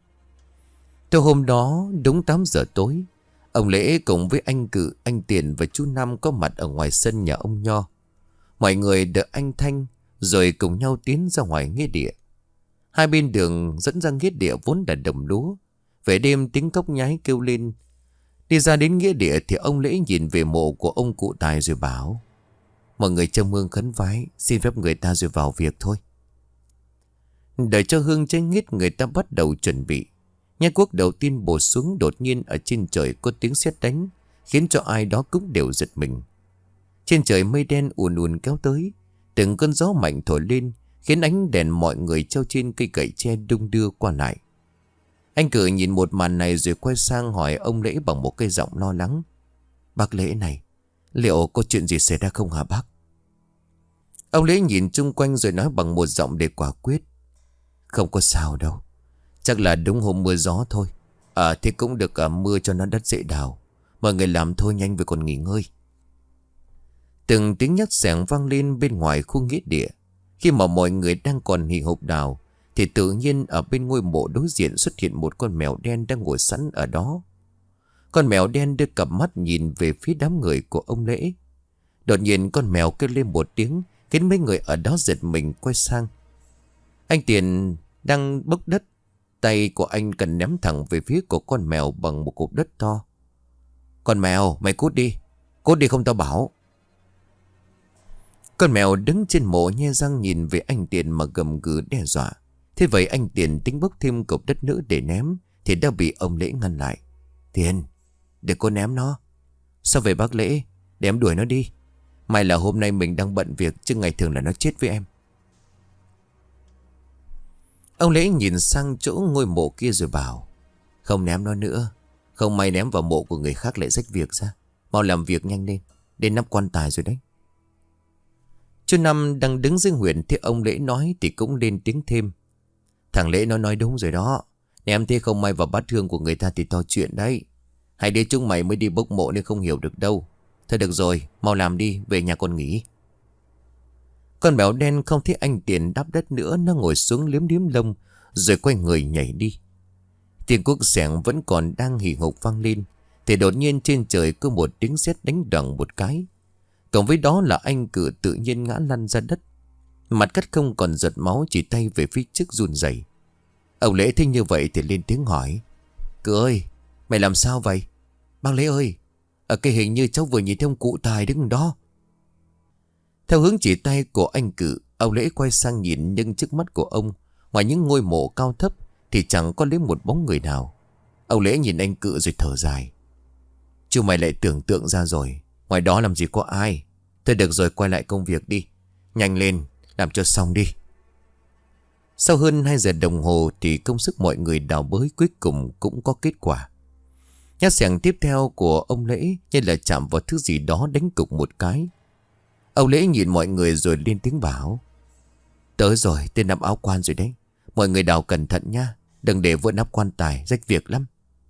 Từ hôm đó đúng tám giờ tối, ông Lễ cùng với anh Cự, anh Tiền và chú Năm có mặt ở ngoài sân nhà ông Nho. Mọi người đợi anh Thanh rồi cùng nhau tiến ra ngoài nghĩa địa. Hai bên đường dẫn ra nghĩa địa vốn là đồng lúa. Về đêm tiếng cốc nhái kêu lên. Đi ra đến nghĩa địa thì ông Lễ nhìn về mộ của ông cụ Tài rồi bảo: Mọi người trông hương khấn vái, xin phép người ta rồi vào việc thôi. Đợi cho hương cháy nghít, người ta bắt đầu chuẩn bị. Nhát cuốc đầu tiên bổ xuống, đột nhiên ở trên trời có tiếng sét đánh, khiến cho ai đó cũng đều giật mình. Trên trời mây đen ùn ùn kéo tới, từng cơn gió mạnh thổi lên, khiến ánh đèn mọi người treo trên cây cậy tre đung đưa qua lại. Anh Cự nhìn một màn này rồi quay sang hỏi ông Lễ bằng một cái giọng lo lắng: Bác Lễ này, liệu có chuyện gì xảy ra không hả bác? Ông Lễ nhìn chung quanh rồi nói bằng một giọng để quả quyết: Không có sao đâu, chắc là đúng hôm mưa gió thôi. À thì cũng được cả mưa cho nó đất dễ đào. Mọi người làm thôi nhanh về còn nghỉ ngơi. Từng tiếng nhắc xẻng vang lên bên ngoài khu nghĩa địa. Khi mà mọi người đang còn hì hục đào thì tự nhiên ở bên ngôi mộ đối diện xuất hiện một con mèo đen đang ngồi sẵn ở đó. Con mèo đen đưa cặp mắt nhìn về phía đám người của ông Lễ. Đột nhiên con mèo kêu lên một tiếng, khiến mấy người ở đó giật mình quay sang. Anh Tiền đang bốc đất. Tay của anh cần ném thẳng về phía của con mèo bằng một cục đất to. Con mèo, mày cút đi. Cút đi không tao bảo. Con mèo đứng trên mộ nhe răng nhìn về anh Tiền mà gầm gừ đe dọa. Thế vậy anh Tiền tính bốc thêm cục đất nữa để ném thì đã bị ông Lễ ngăn lại. Tiền, để cô ném nó. Sao vậy bác Lễ? Để em đuổi nó đi. May là hôm nay mình đang bận việc, chứ ngày thường là nó chết với em. Ông Lễ nhìn sang chỗ ngôi mộ kia rồi bảo, không ném nó nữa. Không may ném vào mộ của người khác lại rách việc ra. Mau làm việc nhanh lên, đến nắp quan tài rồi đấy. Chú Năm đang đứng dưới Huyền thấy ông Lễ nói thì cũng lên tiếng thêm. Thằng Lễ nó nói đúng rồi đó. Ném thế không may vào bát hương của người ta thì to chuyện đấy. Hai đứa chúng mày mới đi bốc mộ nên không hiểu được đâu. Thôi được rồi, mau làm đi, về nhà con nghỉ. Con mèo đen không thấy anh Tiền đắp đất nữa, nó ngồi xuống liếm liếm lông rồi quay người nhảy đi. Tiếng cuốc xẻng vẫn còn đang hì hục vang lên thì đột nhiên trên trời có một tiếng sét đánh đoằng một cái. Cộng với đó là anh Cự tự nhiên ngã lăn ra đất. Mặt cắt không còn giật máu, chỉ tay về phía trước run rẩy. Ông Lễ thấy như vậy thì lên tiếng hỏi, Cự ơi, mày làm sao vậy? Bác Lễ ơi, ở cái hình như cháu vừa nhìn thấy ông cụ Tài đứng đó. Theo hướng chỉ tay của anh Cự, ông Lễ quay sang nhìn, nhưng trước mắt của ông, ngoài những ngôi mộ cao thấp thì chẳng có lấy một bóng người nào. Ông Lễ nhìn anh Cự rồi thở dài. Chú mày lại tưởng tượng ra rồi, ngoài đó làm gì có ai. Thôi được rồi, quay lại công việc đi. Nhanh lên, làm cho xong đi. Sau hơn hai giờ đồng hồ thì công sức mọi người đào bới cuối cùng cũng có kết quả. Nhát xẻng tiếp theo của ông Lễ như là chạm vào thứ gì đó đánh cục một cái. Ông Lễ nhìn mọi người rồi lên tiếng bảo, tới rồi, tên nắp áo quan rồi đấy. Mọi người đào cẩn thận nha, đừng để vỡ nắp quan tài, rách việc lắm.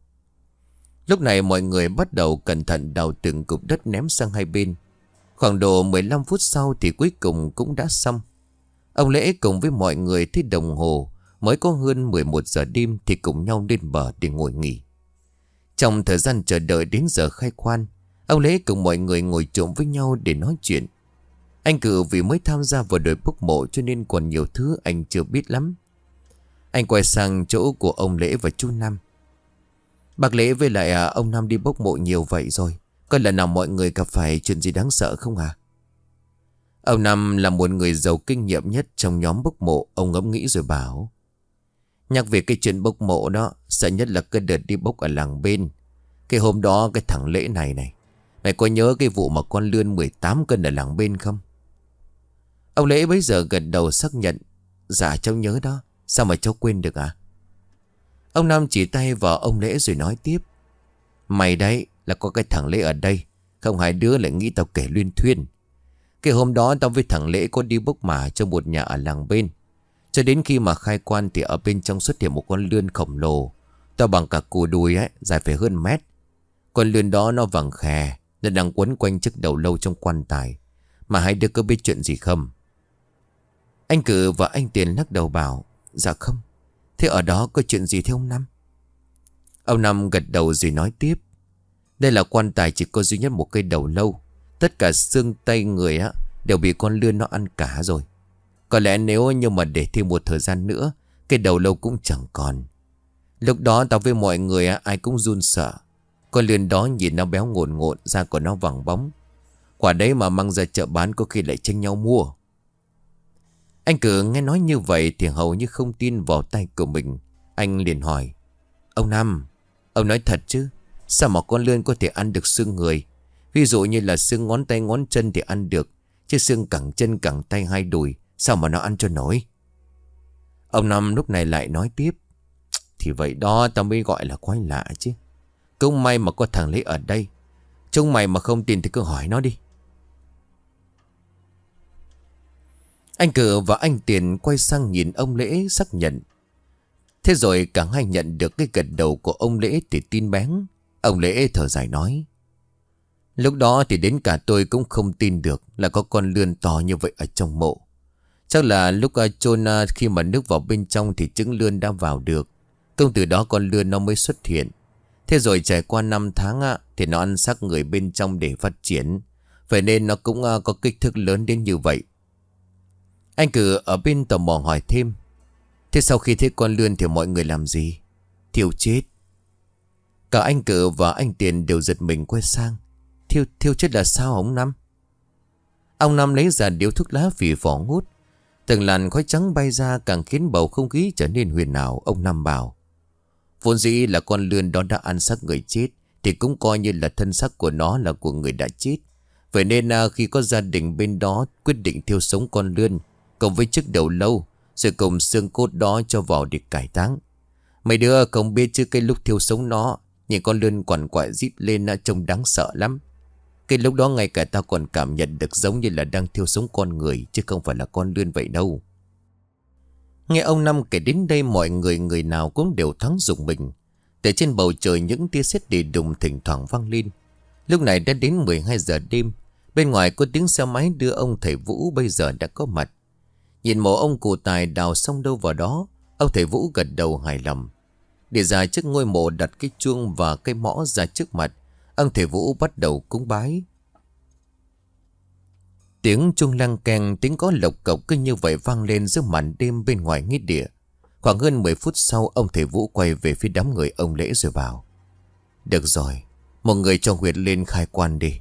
Lúc này mọi người bắt đầu cẩn thận đào từng cục đất ném sang hai bên. Khoảng độ mười lăm phút sau thì cuối cùng cũng đã xong. Ông Lễ cùng với mọi người thấy đồng hồ mới có hơn mười một giờ đêm thì cùng nhau lên bờ để ngồi nghỉ. Trong thời gian chờ đợi đến giờ khai khoan, ông Lễ cùng mọi người ngồi trộm với nhau để nói chuyện. Anh Cự vì mới tham gia vào đội bốc mộ cho nên còn nhiều thứ anh chưa biết lắm. Anh quay sang chỗ của ông Lễ và chú Năm. Bác Lễ với lại à, ông Năm đi bốc mộ nhiều vậy rồi, có lần nào mọi người gặp phải chuyện gì đáng sợ không à? Ông Năm là một người giàu kinh nghiệm nhất trong nhóm bốc mộ. Ông ngẫm nghĩ rồi bảo, nhắc về cái chuyện bốc mộ đó, sợ nhất là cái đợt đi bốc ở làng bên. Cái hôm đó cái thằng Lễ này này, mày có nhớ cái vụ mà con lươn mười tám cân ở làng bên không? Ông Lễ bấy giờ gật đầu xác nhận. Dạ cháu nhớ đó. Sao mà cháu quên được à? Ông Năm chỉ tay vào ông Lễ rồi nói tiếp. Mày đấy là có cái thằng Lễ ở đây, không hai đứa lại nghĩ tao kể luyên thuyên. Cái hôm đó tao với thằng Lễ có đi bốc mả cho một nhà ở làng bên. Cho đến khi mà khai quan thì ở bên trong xuất hiện một con lươn khổng lồ, to bằng cả cù đùi ấy, dài phải hơn mét. Con lươn đó nó vàng khè, nó đang quấn quanh chiếc đầu lâu trong quan tài. Mà hai đứa có biết chuyện gì không? Anh Cự và anh Tiền lắc đầu bảo, dạ không. Thế ở đó có chuyện gì thế ông Năm? Ông Năm gật đầu rồi nói tiếp. Đây là quan tài chỉ có duy nhất một cây đầu lâu. Tất cả xương tay người á đều bị con lươn nó ăn cả rồi. Có lẽ nếu như mà để thêm một thời gian nữa, cây đầu lâu cũng chẳng còn. Lúc đó tao với mọi người á, ai cũng run sợ. Con lươn đó nhìn nó béo ngổn ngộn, da của nó vàng bóng. Quả đấy mà mang ra chợ bán có khi lại tranh nhau mua. Anh Cự nghe nói như vậy thì hầu như không tin vào tay của mình. Anh liền hỏi, ông Năm, ông nói thật chứ? Sao mà con lươn có thể ăn được xương người? Ví dụ như là xương ngón tay ngón chân thì ăn được, chứ xương cẳng chân cẳng tay hai đùi sao mà nó ăn cho nổi? Ông Năm lúc này lại nói tiếp. Thì vậy đó tao mới gọi là quái lạ chứ. Cũng may mà có thằng Lễ ở đây. Chúng mày mà không tin thì cứ hỏi nó đi. Anh Cự và anh Tiền quay sang nhìn ông Lễ xác nhận. Thế rồi cả hai nhận được cái gật đầu của ông Lễ thì tin bén. Ông Lễ thở dài nói. Lúc đó thì đến cả tôi cũng không tin được là có con lươn to như vậy ở trong mộ. Chắc là lúc chôn khi mà nước vào bên trong thì trứng lươn đã vào được. Công từ đó con lươn nó mới xuất hiện. Thế rồi trải qua năm tháng á, thì nó ăn xác người bên trong để phát triển. Vậy nên nó cũng có kích thước lớn đến như vậy. Anh Cự ở bên tò mò hỏi thêm. Thế sau khi thấy con lươn thì mọi người làm gì? Thiêu chết. Cả anh Cự và anh Tiền đều giật mình quay sang. Thiêu, thiêu chết là sao ông Năm? Ông Năm lấy ra điếu thuốc lá phì phò ngút. Từng làn khói trắng bay ra càng khiến bầu không khí trở nên huyền ảo. Ông Năm bảo: Vốn dĩ là con lươn đó đã ăn xác người chết, thì cũng coi như là thân xác của nó là của người đã chết. Vậy nên à, khi có gia đình bên đó quyết định thiêu sống con lươn cộng với chiếc đầu lâu, rồi cùng xương cốt đó cho vào để cải táng. Mấy đứa không biết chứ cái lúc thiêu sống nó, nhìn con lươn quằn quại rít lên à, trông đáng sợ lắm. Cái lúc đó ngay cả tao còn cảm nhận được giống như là đang thiêu sống con người, chứ không phải là con lươn vậy đâu. Nghe ông Năm kể đến đây, mọi người người nào cũng đều thoáng rùng mình. Từ trên bầu trời những tia sét đi đùng thỉnh thoảng vang lên. Lúc này đã đến mười hai giờ đêm. Bên ngoài có tiếng xe máy đưa ông thầy Vũ bây giờ đã có mặt. Nhìn mộ ông cụ Tài đào xong đâu vào đó, ông thầy Vũ gật đầu hài lòng. Đi ra trước ngôi mộ đặt cái chuông và cây mõ ra trước mặt. Ông thầy Vũ bắt đầu cúng bái. Tiếng chuông lăng keng, tiếng có lộc cộc cứ như vậy vang lên giữa màn đêm bên ngoài nghĩa địa. Khoảng hơn mười phút sau, ông thầy Vũ quay về phía đám người ông Lễ rồi bảo: Được rồi, một người cho huyệt lên khai quan đi.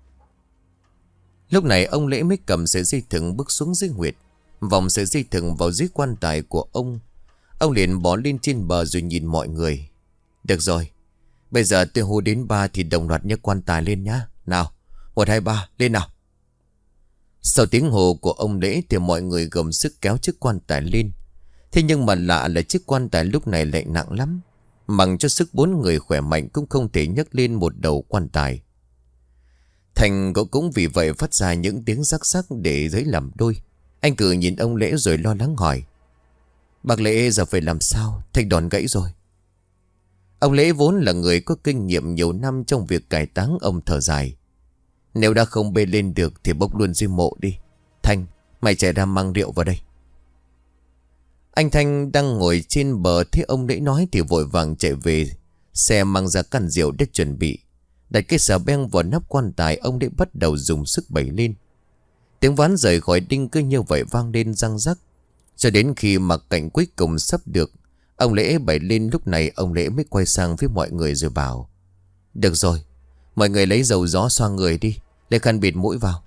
Lúc này ông Lễ mới cầm sợi dây thừng bước xuống dưới huyệt, vòng sợi dây thừng vào dưới quan tài của ông. Ông liền bỏ lên trên bờ rồi nhìn mọi người. Được rồi, bây giờ tôi hô đến ba thì đồng loạt nhấc quan tài lên nhá. Nào, một hai ba, lên nào. Sau tiếng hồ của ông Lễ thì mọi người gồng sức kéo chiếc quan tài lên. Thế nhưng mà lạ là chiếc quan tài lúc này lại nặng lắm. Mặc cho sức bốn người khỏe mạnh cũng không thể nhấc lên một đầu quan tài. Thành cậu cũng vì vậy phát ra những tiếng rắc rắc để giấy làm đôi. Anh Cử nhìn ông Lễ rồi lo lắng hỏi: Bác Lễ giờ phải làm sao? Thành đòn gãy rồi. Ông Lễ vốn là người có kinh nghiệm nhiều năm trong việc cải táng, ông thở dài: Nếu đã không bê lên được thì bốc luôn dưới mộ đi. Thanh, mày chạy ra mang rượu vào đây. Anh Thanh đang ngồi trên bờ thấy ông Lễ nói thì vội vàng chạy về xe mang ra căn rượu để chuẩn bị. Đặt cái xà beng vào nắp quan tài, ông Lễ bắt đầu dùng sức bẩy lên. Tiếng ván rời khỏi đinh cứ như vậy vang lên răng rắc. Cho đến khi mặc cảnh cuối cùng sắp được, ông Lễ bẩy lên. Lúc này ông Lễ mới quay sang với mọi người rồi bảo: Được rồi, mọi người lấy dầu gió xoa người đi, lấy khăn bịt mũi vào.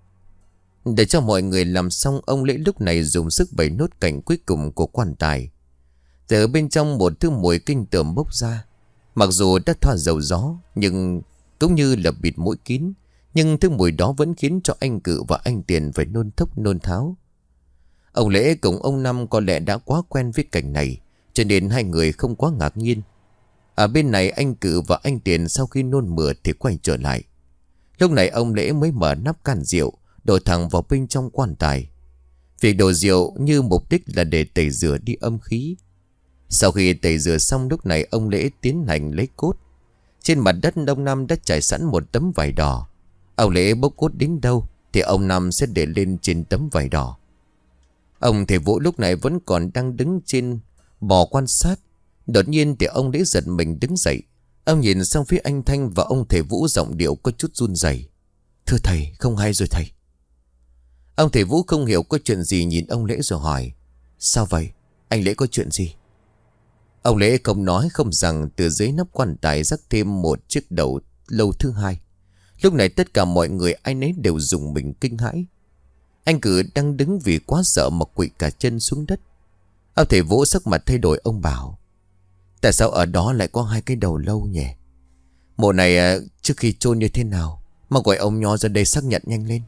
Để cho mọi người làm xong, ông Lễ lúc này dùng sức bẩy nốt cảnh cuối cùng của quan tài. Từ bên trong một thứ mùi kinh tởm bốc ra. Mặc dù đã thoa dầu gió, nhưng cũng như là bịt mũi kín, nhưng thứ mùi đó vẫn khiến cho anh Cự và anh Tiền phải nôn thốc nôn tháo. Ông Lễ cùng ông Năm có lẽ đã quá quen với cảnh này, cho nên hai người không quá ngạc nhiên. Ở bên này, anh Cự và anh Tiền sau khi nôn mửa thì quay trở lại. Lúc này ông Lễ mới mở nắp can rượu, đổ thẳng vào bên trong quan tài. Việc đổ rượu như mục đích là để tẩy rửa đi âm khí. Sau khi tẩy rửa xong, lúc này ông Lễ tiến hành lấy cốt. Trên mặt đất ông Năm đã trải sẵn một tấm vải đỏ. Ông Lễ bốc cốt đến đâu thì ông Năm sẽ để lên trên tấm vải đỏ. Ông thầy Vũ lúc này vẫn còn đang đứng trên bò quan sát. Đột nhiên thì ông Lễ giật mình đứng dậy. Ông nhìn sang phía anh Thanh và ông thầy Vũ, giọng điệu có chút run rẩy: Thưa thầy, không hay rồi thầy. Ông thầy Vũ không hiểu có chuyện gì, nhìn ông Lễ rồi hỏi: Sao vậy? Anh Lễ có chuyện gì? Ông Lễ không nói không rằng từ dưới nắp quan tài rắc thêm một chiếc đầu lâu thứ hai. Lúc này tất cả mọi người ai nấy đều rùng mình kinh hãi. Anh Cử đang đứng vì quá sợ mà quỵ cả chân xuống đất. Ông thầy Vũ sắc mặt thay đổi, ông bảo: Tại sao ở đó lại có hai cái đầu lâu nhỉ? Mộ này trước khi chôn như thế nào mà gọi ông Nho ra đây xác nhận nhanh lên.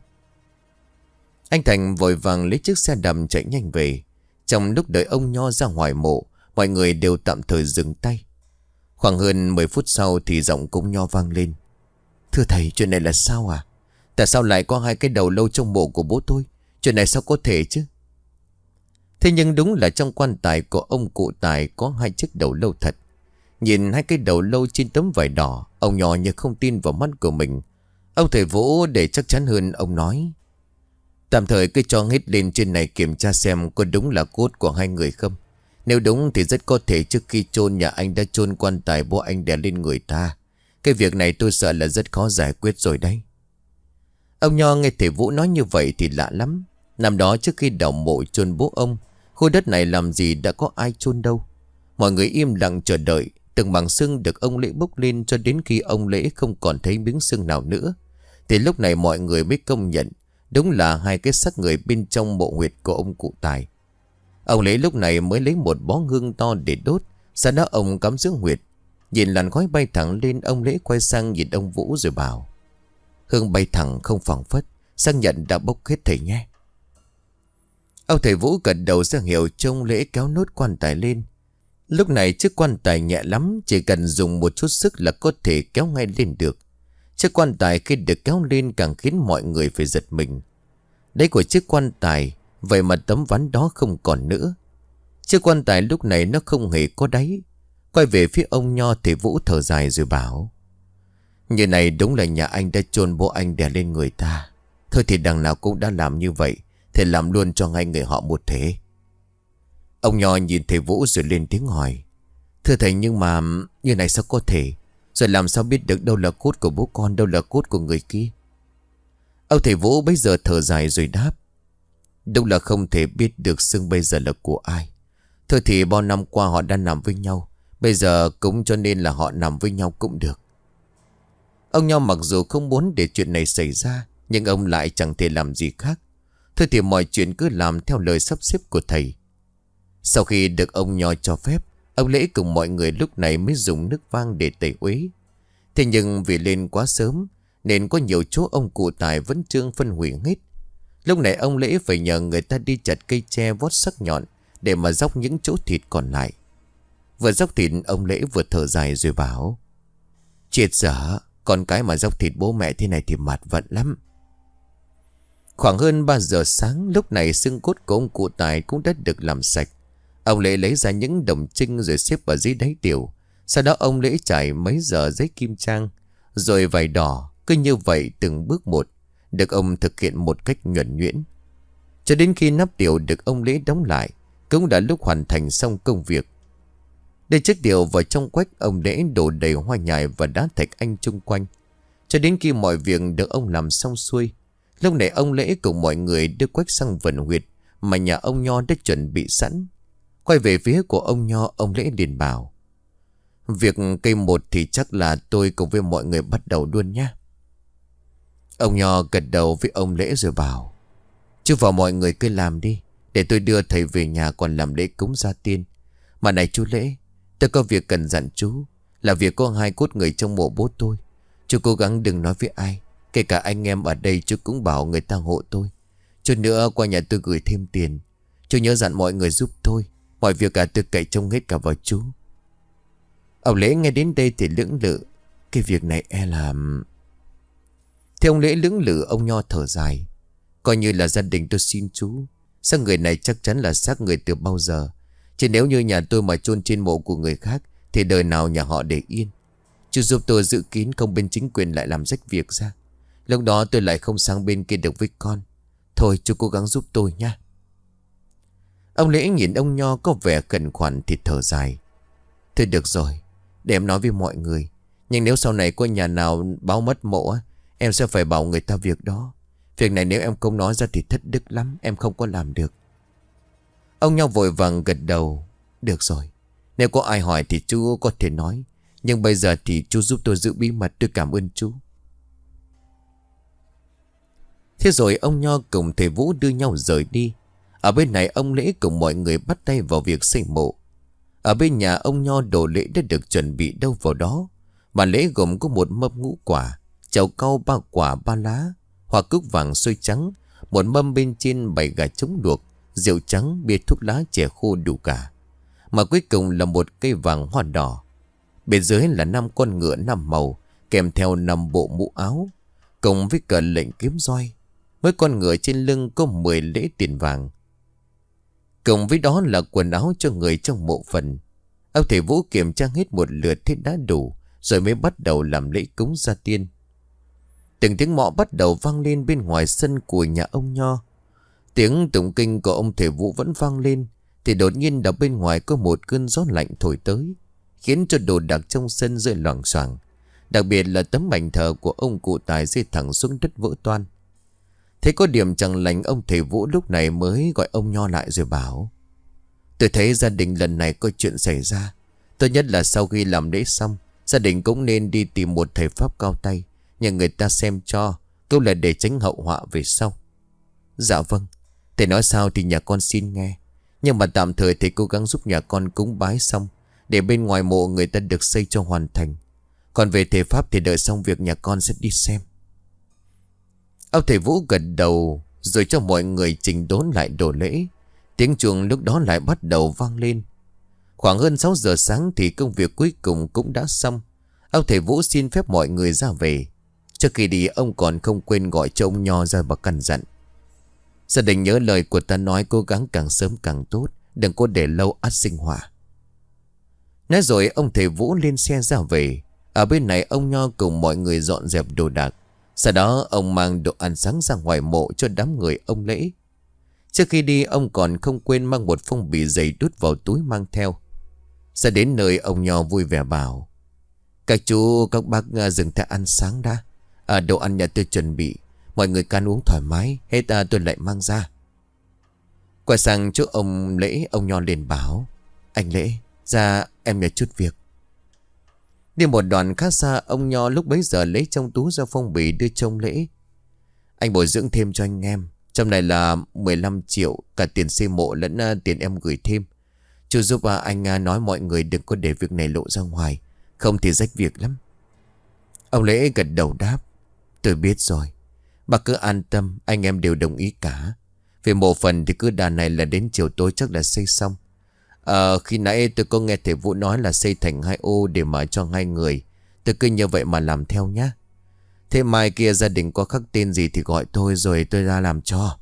Anh Thành vội vàng lấy chiếc xe đầm chạy nhanh về. Trong lúc đợi ông Nho ra ngoài mộ, mọi người đều tạm thời dừng tay. Khoảng hơn mười phút sau thì giọng cũng Nho vang lên: Thưa thầy, chuyện này là sao à? Tại sao lại có hai cái đầu lâu trong mộ của bố tôi? Chuyện này sao có thể chứ? Thế nhưng đúng là trong quan tài của ông cụ Tài có hai chiếc đầu lâu thật. Nhìn hai cái đầu lâu trên tấm vải đỏ, ông Nho như không tin vào mắt của mình. Ông thầy Vũ để chắc chắn hơn, ông nói: Tạm thời cứ cho hết lên trên này kiểm tra xem có đúng là cốt của hai người không. Nếu đúng thì rất có thể trước khi chôn nhà anh đã chôn quan tài bố anh đè lên người ta. Cái việc này tôi sợ là rất khó giải quyết rồi đấy. Ông Nho nghe thầy Vũ nói như vậy thì lạ lắm. Năm đó trước khi đào mộ chôn bố ông, khu đất này làm gì đã có ai chôn đâu. Mọi người im lặng chờ đợi. Từng mảng xương được ông Lễ bốc lên cho đến khi ông Lễ không còn thấy miếng xương nào nữa, thì lúc này mọi người mới công nhận Đúng là hai cái xác người bên trong mộ huyệt của ông cụ Tài. Ông Lễ lúc này mới lấy một bó hương to để đốt. Sau đó ông cắm giữa huyệt. Nhìn làn khói bay thẳng lên, ông Lễ quay sang nhìn ông Vũ rồi bảo: hương bay thẳng không phảng phất, xác nhận đã bốc hết thầy nhé. Ông thầy Vũ gật đầu ra hiệu cho ông Lễ kéo nốt quan tài lên. Lúc này chiếc quan tài nhẹ lắm, chỉ cần dùng một chút sức là có thể kéo ngay lên được. Chiếc quan tài khi được kéo lên càng khiến mọi người phải giật mình. Đáy của chiếc quan tài, vậy mà tấm ván đó không còn nữa. Chiếc quan tài lúc này nó không hề có đáy. Quay về phía ông Nho, thầy Vũ thở dài rồi bảo: như này đúng là nhà anh đã chôn bố anh đè lên người ta. Thôi thì đằng nào cũng đã làm như vậy, thì làm luôn cho ngay người họ một thế. Ông Nho nhìn thầy Vũ rồi lên tiếng hỏi: thưa thầy, nhưng mà như này sao có thể? Rồi làm sao biết được đâu là cốt của bố con, đâu là cốt của người kia? Ông thầy Vũ bây giờ thở dài rồi đáp: đúng là không thể biết được xương bây giờ là của ai. Thôi thì bao năm qua họ đã nằm với nhau, bây giờ cũng cho nên là họ nằm với nhau cũng được. Ông Nho mặc dù không muốn để chuyện này xảy ra, nhưng ông lại chẳng thể làm gì khác. Thôi thì mọi chuyện cứ làm theo lời sắp xếp của thầy. Sau khi được ông Nho cho phép, ông Lễ cùng mọi người lúc này mới dùng nước vang để tẩy uế. Thế nhưng vì lên quá sớm nên có nhiều chỗ ông cụ Tài vẫn chưa phân hủy hết. Lúc này ông Lễ phải nhờ người ta đi chặt cây tre vót sắc nhọn để mà róc những chỗ thịt còn lại. Vừa róc thịt, ông Lễ vừa thở dài rồi bảo: chết dở, con cái mà róc thịt bố mẹ thế này thì mạt vận lắm. Khoảng hơn ba giờ sáng, lúc này xương cốt của ông cụ Tài cũng đã được làm sạch. Ông Lễ lấy ra những đồng trinh rồi xếp vào dưới đáy tiểu. Sau đó ông Lễ trải mấy giờ giấy kim trang, rồi vải đỏ. Cứ như vậy từng bước một, được ông thực hiện một cách nhuần nhuyễn. Cho đến khi nắp tiểu được ông Lễ đóng lại, cũng đã lúc hoàn thành xong công việc. Để chiếc tiểu vào trong quách, ông Lễ đổ đầy hoa nhài và đá thạch anh chung quanh. Cho đến khi mọi việc được ông làm xong xuôi, lúc này ông Lễ cùng mọi người đưa quách sang vườn huyệt mà nhà ông Nho đã chuẩn bị sẵn. Quay về phía của ông Nho, ông Lễ liền bảo: việc cây một thì chắc là tôi cùng với mọi người bắt đầu luôn nhé. Ông Nho gật đầu với ông Lễ rồi bảo: chú vào mọi người cứ làm đi, để tôi đưa thầy về nhà còn làm lễ cúng gia tiên. Mà này chú Lễ, tôi có việc cần dặn chú, là việc có hai cốt người trong mộ bố tôi. Chú cố gắng đừng nói với ai, kể cả anh em ở đây chú cũng bảo người ta hộ tôi. Chút nữa qua nhà tôi gửi thêm tiền. Chú nhớ dặn mọi người giúp tôi, mọi việc cả tôi cậy trông hết cả vào chú. Ông Lễ nghe đến đây thì lưỡng lự. Cái việc này e làm... Thì ông Lễ lưỡng lự, ông Nho thở dài: coi như là gia đình tôi xin chú. Xác người này chắc chắn là xác người từ bao giờ. Chứ nếu như nhà tôi mà chôn trên mộ của người khác thì đời nào nhà họ để yên. Chú giúp tôi giữ kín, không bên chính quyền lại làm rách việc ra. Lúc đó tôi lại không sang bên kia được với con. Thôi chú cố gắng giúp tôi nha. Ông Lễ nhìn ông Nho có vẻ khẩn khoản thì thở dài: thôi được rồi, để em nói với mọi người. Nhưng nếu sau này có nhà nào báo mất mộ, em sẽ phải bảo người ta việc đó. Việc này nếu em không nói ra thì thất đức lắm, em không có làm được. Ông Nho vội vàng gật đầu: được rồi, nếu có ai hỏi thì chú có thể nói. Nhưng bây giờ thì chú giúp tôi giữ bí mật, tôi cảm ơn chú. Thế rồi ông Nho cùng thầy Vũ đưa nhau rời đi. Ở bên này ông Lễ cùng mọi người bắt tay vào việc xây mộ. Ở bên nhà ông Nho, đồ lễ đã được chuẩn bị đâu vào đó. Bàn lễ gồm có một mâm ngũ quả, chầu cau ba quả ba lá, hoa cúc vàng xôi trắng, một mâm bên trên bày gà trống luộc, rượu trắng, bia thuốc lá, chè khô đủ cả. Mà cuối cùng là một cây vàng hoa đỏ. Bên dưới là năm con ngựa năm màu, kèm theo năm bộ mũ áo, cùng với cờ lệnh kiếm roi. Mỗi con ngựa trên lưng có mười lễ tiền vàng. Cùng với đó là quần áo cho người trong mộ phần. Ông thầy Vũ kiểm tra hết một lượt thế đã đủ, rồi mới bắt đầu làm lễ cúng gia tiên. Từng tiếng mõ bắt đầu vang lên bên ngoài sân của nhà ông Nho. Tiếng tụng kinh của ông thầy Vũ vẫn vang lên, thì đột nhiên ở bên ngoài có một cơn gió lạnh thổi tới, khiến cho đồ đạc trong sân rơi loảng xoảng. Đặc biệt là tấm ảnh thờ của ông cụ Tài rơi thẳng xuống đất vỡ toang. Thấy có điểm chẳng lành, ông thầy Vũ lúc này mới gọi ông Nho lại rồi bảo: tôi thấy gia đình lần này có chuyện xảy ra. Tốt nhất là sau khi làm lễ xong, gia đình cũng nên đi tìm một thầy pháp cao tay, nhờ người ta xem cho, cũng là để tránh hậu họa về sau. Dạ vâng. Thầy nói sao thì nhà con xin nghe. Nhưng mà tạm thời thầy cố gắng giúp nhà con cúng bái xong, để bên ngoài mộ người ta được xây cho hoàn thành. Còn về thầy pháp thì đợi xong việc nhà con sẽ đi xem. Ông thầy Vũ gật đầu rồi cho mọi người chỉnh đốn lại đồ lễ. Tiếng chuông lúc đó lại bắt đầu vang lên. Khoảng hơn sáu giờ sáng thì công việc cuối cùng cũng đã xong. Ông thầy Vũ xin phép mọi người ra về. Trước khi đi ông còn không quên gọi cho ông Nho ra và căn dặn: gia đình nhớ lời của ta nói, cố gắng càng sớm càng tốt, đừng có để lâu ắt sinh hỏa. Nói rồi ông thầy Vũ lên xe ra về. Ở bên này ông Nho cùng mọi người dọn dẹp đồ đạc. Sau đó ông mang đồ ăn sáng ra ngoài mộ cho đám người ông lễ. Trước khi đi ông còn không quên mang một phong bì dày đút vào túi mang theo. Ra đến nơi ông Nho vui vẻ bảo: các chú các bác dừng ta ăn sáng đã. À, đồ ăn nhà tôi chuẩn bị, mọi người can uống thoải mái. Hết à, tôi lại mang ra. Quay sang chỗ ông lễ, ông Nho liền bảo: anh Lễ, ra em nhờ chút việc. Đi một đoạn khá xa, ông Nho lúc bấy giờ lấy trong túi ra phong bì đưa cho ông Lễ: anh bồi dưỡng thêm cho anh em. Trong này là mười lăm triệu, cả tiền xây mộ lẫn uh, tiền em gửi thêm. Chú giúp uh, anh uh, nói mọi người đừng có để việc này lộ ra ngoài, không thì rách việc lắm. Ông Lễ gật đầu đáp: tôi biết rồi, bác cứ an tâm, anh em đều đồng ý cả. Về mộ phần thì cứ đàn này là đến chiều tối chắc là xây xong. À, khi nãy tôi có nghe thầy Vũ nói là xây thành hai ô để mà cho hai người. Tôi cứ như vậy mà làm theo nhá. Thế mai kia gia đình có khắc tên gì thì gọi tôi rồi tôi ra làm cho.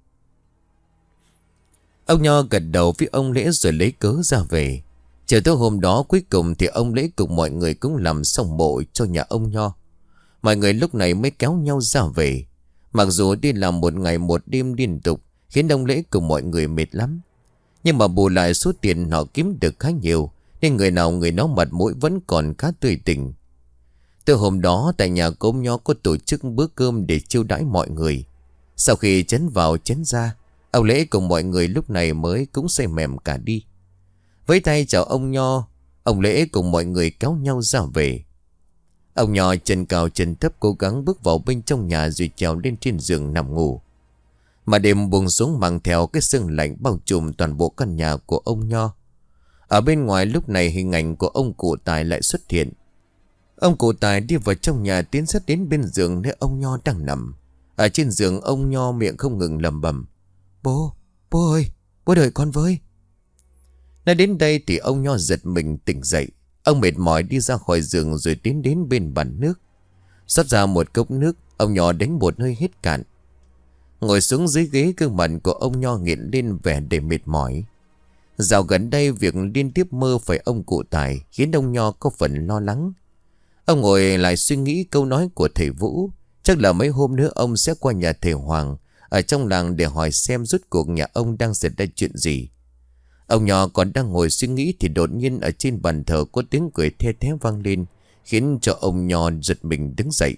Ông Nho gật đầu với ông Lễ rồi lấy cớ ra về. Chiều tối hôm đó cuối cùng thì ông Lễ cùng mọi người cũng làm xong mộ cho nhà ông Nho. Mọi người lúc này mới kéo nhau ra về. Mặc dù đi làm một ngày một đêm liên tục khiến ông Lễ cùng mọi người mệt lắm, nhưng mà bù lại số tiền họ kiếm được khá nhiều, nên người nào người đó mặt mũi vẫn còn khá tươi tỉnh. Từ hôm đó tại nhà của ông Nho có tổ chức bữa cơm để chiêu đãi mọi người. Sau khi chén vào chén ra, ông Lễ cùng mọi người lúc này mới cũng say mềm cả đi. Với tay chào ông Nho, ông Lễ cùng mọi người kéo nhau ra về. Ông Nho chân cao chân thấp cố gắng bước vào bên trong nhà rồi trèo lên trên giường nằm ngủ. Mà đêm buông xuống mang theo cái sương lạnh bao trùm toàn bộ căn nhà của ông Nho. Ở bên ngoài lúc này hình ảnh của ông cụ Tài lại xuất hiện. Ông cụ Tài đi vào trong nhà tiến sát đến bên giường nơi ông Nho đang nằm. Ở trên giường ông Nho miệng không ngừng lẩm bẩm: Bố, bố ơi, bố đợi con với. Nói đến đây thì ông Nho giật mình tỉnh dậy. Ông mệt mỏi đi ra khỏi giường rồi tiến đến bên bàn nước. Xót ra một cốc nước, ông Nho đánh một hơi hết cạn. Ngồi xuống dưới ghế, gương mặt của ông Nho nghiện lên vẻ để mệt mỏi. Dạo gần đây việc liên tiếp mơ phải ông cụ Tài khiến ông Nho có phần lo lắng. Ông ngồi lại suy nghĩ câu nói của thầy Vũ. Chắc là mấy hôm nữa ông sẽ qua nhà thầy Hoàng ở trong làng để hỏi xem rốt cuộc nhà ông đang xảy ra chuyện gì. Ông Nho còn đang ngồi suy nghĩ thì đột nhiên ở trên bàn thờ có tiếng cười the thé vang lên, khiến cho ông Nho giật mình đứng dậy.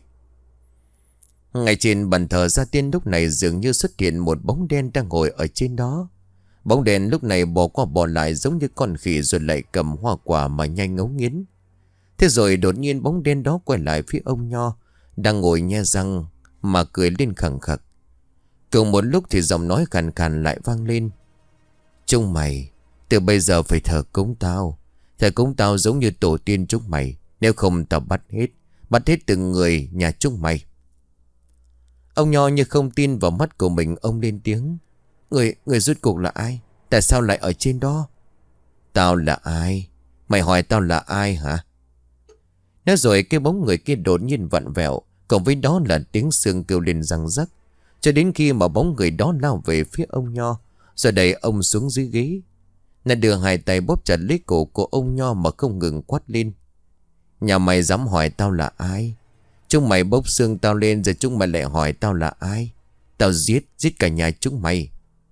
Ngay trên bàn thờ gia tiên lúc này dường như xuất hiện một bóng đen đang ngồi ở trên đó. Bóng đen lúc này bò qua bò lại giống như con khỉ rồi lại cầm hoa quả mà nhanh ngấu nghiến. Thế rồi đột nhiên bóng đen đó quay lại phía ông Nho đang ngồi nhe răng mà cười lên khẳng khặc. Cùng một lúc thì giọng nói khàn khàn lại vang lên: Chúng mày, từ bây giờ phải thờ cúng tao. Thờ cúng tao giống như tổ tiên chúng mày. Nếu không tao bắt hết, bắt hết từng người nhà chúng mày. Ông Nho như không tin vào mắt của mình, ông lên tiếng: Người, người rốt cuộc là ai? Tại sao lại ở trên đó? Tao là ai? Mày hỏi tao là ai hả? Nói rồi cái bóng người kia đột nhiên vặn vẹo, cộng với đó là tiếng xương kêu lên răng rắc. Cho đến khi mà bóng người đó lao về phía ông Nho, rồi đẩy ông xuống dưới ghế. Nó đưa hai tay bóp chặt lấy cổ của ông Nho mà không ngừng quát lên: Nhà mày dám hỏi tao là ai? Chúng mày bốc xương tao lên rồi chúng mày lại hỏi tao là ai? Tao giết, giết cả nhà chúng mày.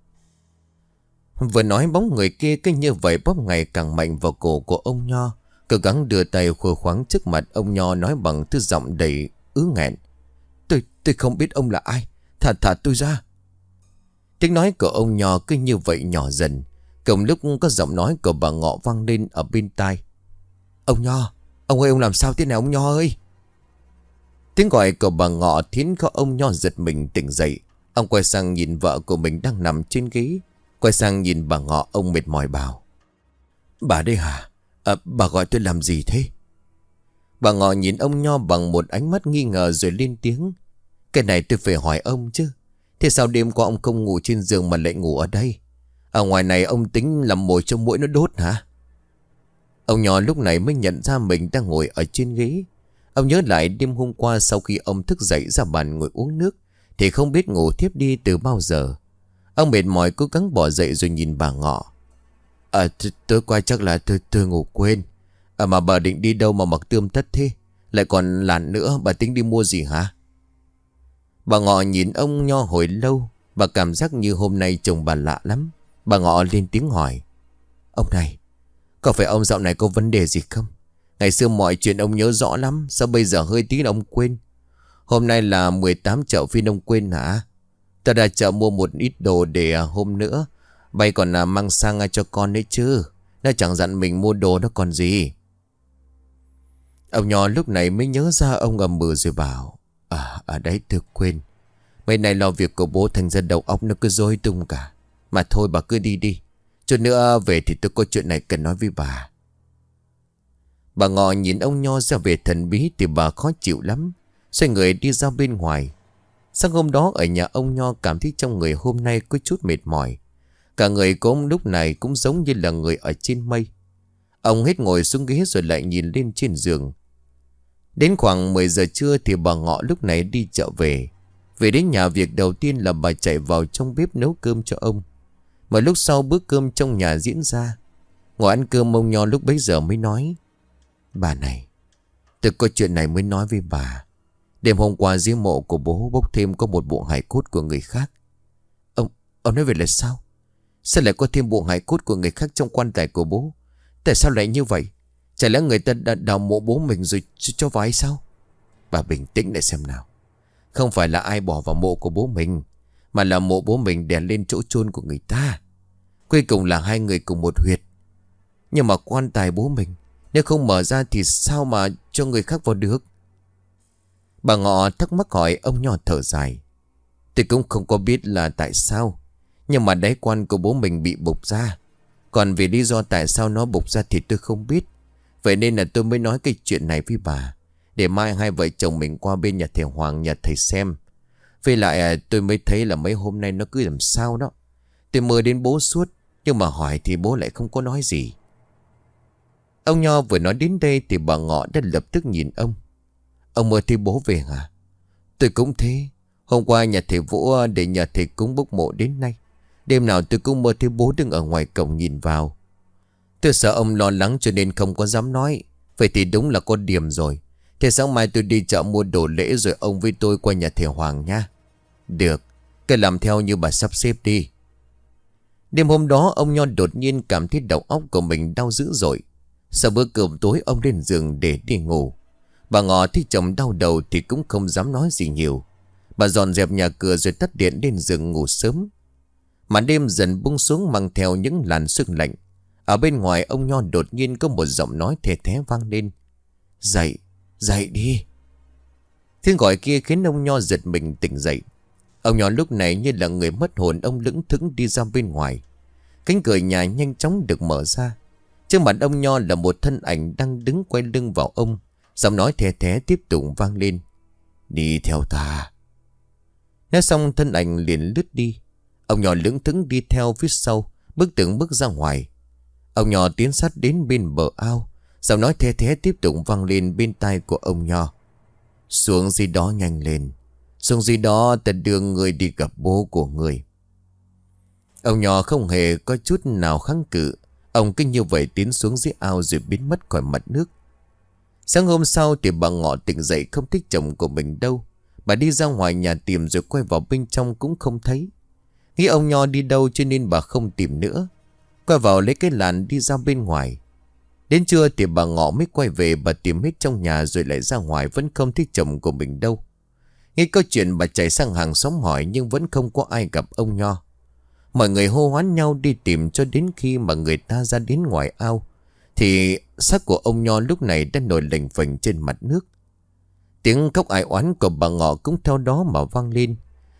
Vừa nói bóng người kia cứ như vậy bóp ngày càng mạnh vào cổ của ông Nho, cố gắng đưa tay khua khoáng trước mặt ông Nho, nói bằng thứ giọng đầy ứ nghẹn: Tôi, tôi không biết ông là ai. Thả thả tôi ra. Tiếng nói của ông Nho cứ như vậy nhỏ dần. Cùng lúc có giọng nói của bà Ngọ vang lên ở bên tai: Ông Nho, ông ơi, ông làm sao thế này ông Nho ơi? Tiếng gọi của bà Ngọ khiến có ông Nho giật mình tỉnh dậy. Ông quay sang nhìn vợ của mình đang nằm trên ghế. Quay sang nhìn bà Ngọ, ông mệt mỏi bảo: Bà đây hả? À, bà gọi tôi làm gì thế? Bà Ngọ nhìn ông Nho bằng một ánh mắt nghi ngờ rồi lên tiếng: Cái này tôi phải hỏi ông chứ. Thế sao đêm qua ông không ngủ trên giường mà lại ngủ ở đây? Ở ngoài này ông tính làm mồi cho muỗi nó đốt hả? Ông Nho lúc này mới nhận ra mình đang ngồi ở trên ghế. Ông nhớ lại đêm hôm qua sau khi ông thức dậy ra bàn ngồi uống nước thì không biết ngủ thiếp đi từ bao giờ. Ông mệt mỏi cố gắng bỏ dậy rồi nhìn bà Ngọ. À tối qua chắc là tôi, tôi ngủ quên. À mà bà định đi đâu mà mặc tươm tất thế? Lại còn làn nữa, bà tính đi mua gì hả? Bà Ngọ nhìn ông Nho hồi lâu. Bà cảm giác như hôm nay chồng bà lạ lắm. Bà Ngọ lên tiếng hỏi: Ông này, có phải ông dạo này có vấn đề gì không? Ngày xưa mọi chuyện ông nhớ rõ lắm, sao bây giờ hơi tí ông quên? Hôm nay là mười tám chợ phiên ông quên hả? Ta ra chợ mua một ít đồ để hôm nữa bay còn là mang sang cho con đấy chứ. Nó chẳng dặn mình mua đồ đó còn gì. Ông Nho lúc này mới nhớ ra, ông ầm ừ rồi bảo: À, à đấy tôi quên. Mấy này lo việc của bố thành ra đầu óc nó cứ rối tung cả. Mà thôi bà cứ đi đi. Chút nữa về thì tôi có chuyện này cần nói với bà. Bà Ngọ nhìn ông Nho ra về thần bí thì bà khó chịu lắm. Xoay người đi ra bên ngoài. Sáng hôm đó ở nhà ông Nho cảm thấy trong người hôm nay có chút mệt mỏi. Cả người của ông lúc này cũng giống như là người ở trên mây. Ông hết ngồi xuống ghế rồi lại nhìn lên trên giường. Đến khoảng mười giờ trưa thì bà Ngọ lúc này đi chợ về. Về đến nhà việc đầu tiên là bà chạy vào trong bếp nấu cơm cho ông. Mà lúc sau bữa cơm trong nhà diễn ra. Ngồi ăn cơm ông Nho lúc bấy giờ mới nói: Bà này, tôi có chuyện này mới nói với bà. Đêm hôm qua dưới mộ của bố bốc thêm có một bộ hài cốt của người khác. Ông, ông nói về là sao? Sao lại có thêm bộ hài cốt của người khác trong quan tài của bố? Tại sao lại như vậy? Chả lẽ người ta đã đào mộ bố mình rồi cho vào hay sao? Bà bình tĩnh để xem nào. Không phải là ai bỏ vào mộ của bố mình, mà là mộ bố mình đè lên chỗ chôn của người ta. Cuối cùng là hai người cùng một huyệt. Nhưng mà quan tài bố mình, nếu không mở ra thì sao mà cho người khác vào được? Bà Ngọ thắc mắc hỏi. Ông Nho thở dài: Tôi cũng không có biết là tại sao, nhưng mà đáy quan của bố mình bị bục ra. Còn vì lý do tại sao nó bục ra thì tôi không biết. Vậy nên là tôi mới nói cái chuyện này với bà, để mai hai vợ chồng mình qua bên nhà thầy Hoàng nhà thầy xem. Với lại tôi mới thấy là mấy hôm nay nó cứ làm sao đó. Tôi mơ đến bố suốt, nhưng mà hỏi thì bố lại không có nói gì. Ông Nho vừa nói đến đây thì bà Ngọ đã lập tức nhìn ông. Ông mơ thấy bố về hả? Tôi cũng thế. Hôm qua nhà thầy Vũ để nhờ thầy cúng bốc mộ đến nay, đêm nào tôi cũng mơ thấy bố đứng ở ngoài cổng nhìn vào. Tôi sợ ông lo lắng cho nên không có dám nói. Vậy thì đúng là có điểm rồi. Thế sáng mai tôi đi chợ mua đồ lễ rồi ông với tôi qua nhà thầy Hoàng nha. Được, cứ làm theo như bà sắp xếp đi. Đêm hôm đó ông Nho đột nhiên cảm thấy đầu óc của mình đau dữ dội. Sau bữa cơm tối ông lên giường để đi ngủ. Bà Ngọ thấy chồng đau đầu thì cũng không dám nói gì nhiều. Bà dọn dẹp nhà cửa rồi tắt điện lên giường ngủ sớm. Màn đêm dần buông xuống mang theo những làn sương lạnh. Ở bên ngoài ông Nho đột nhiên có một giọng nói thè thé vang lên: Dậy, dậy đi. Tiếng gọi kia khiến ông Nho giật mình tỉnh dậy. Ông Nho lúc này như là người mất hồn, ông lững thững đi ra bên ngoài. Cánh cửa nhà nhanh chóng được mở ra. Trước mặt ông Nho là một thân ảnh đang đứng quay lưng vào ông. Giọng nói thè thé tiếp tục vang lên: Đi theo ta. Nói xong thân ảnh liền lướt đi. Ông Nho lững thững đi theo phía sau, bước từng bước ra ngoài. Ông Nho tiến sát đến bên bờ ao. Giọng nói thè thé tiếp tục vang lên bên tai của ông Nho: Xuống dưới đó nhanh lên. Xuống dưới đó ta đưa người đi gặp bố của người. Ông Nho không hề có chút nào kháng cự. Ông cứ như vậy tiến xuống dưới ao rồi biến mất khỏi mặt nước. Sáng hôm sau thì bà Ngọ tỉnh dậy không thích chồng của mình đâu. Bà đi ra ngoài nhà tìm rồi quay vào bên trong cũng không thấy. Nghĩ ông Nho đi đâu cho nên bà không tìm nữa. Quay vào lấy cái làn đi ra bên ngoài. Đến trưa thì bà Ngọ mới quay về. Bà tìm hết trong nhà rồi lại ra ngoài vẫn không thích chồng của mình đâu. Nghe câu chuyện bà chạy sang hàng xóm hỏi nhưng vẫn không có ai gặp ông Nho. Mọi người hô hoán nhau đi tìm cho đến khi mà người ta ra đến ngoài ao thì xác của ông Nho lúc này đã nổi lềnh phềnh trên mặt nước. Tiếng khóc ai oán của bà Ngọ cũng theo đó mà vang lên.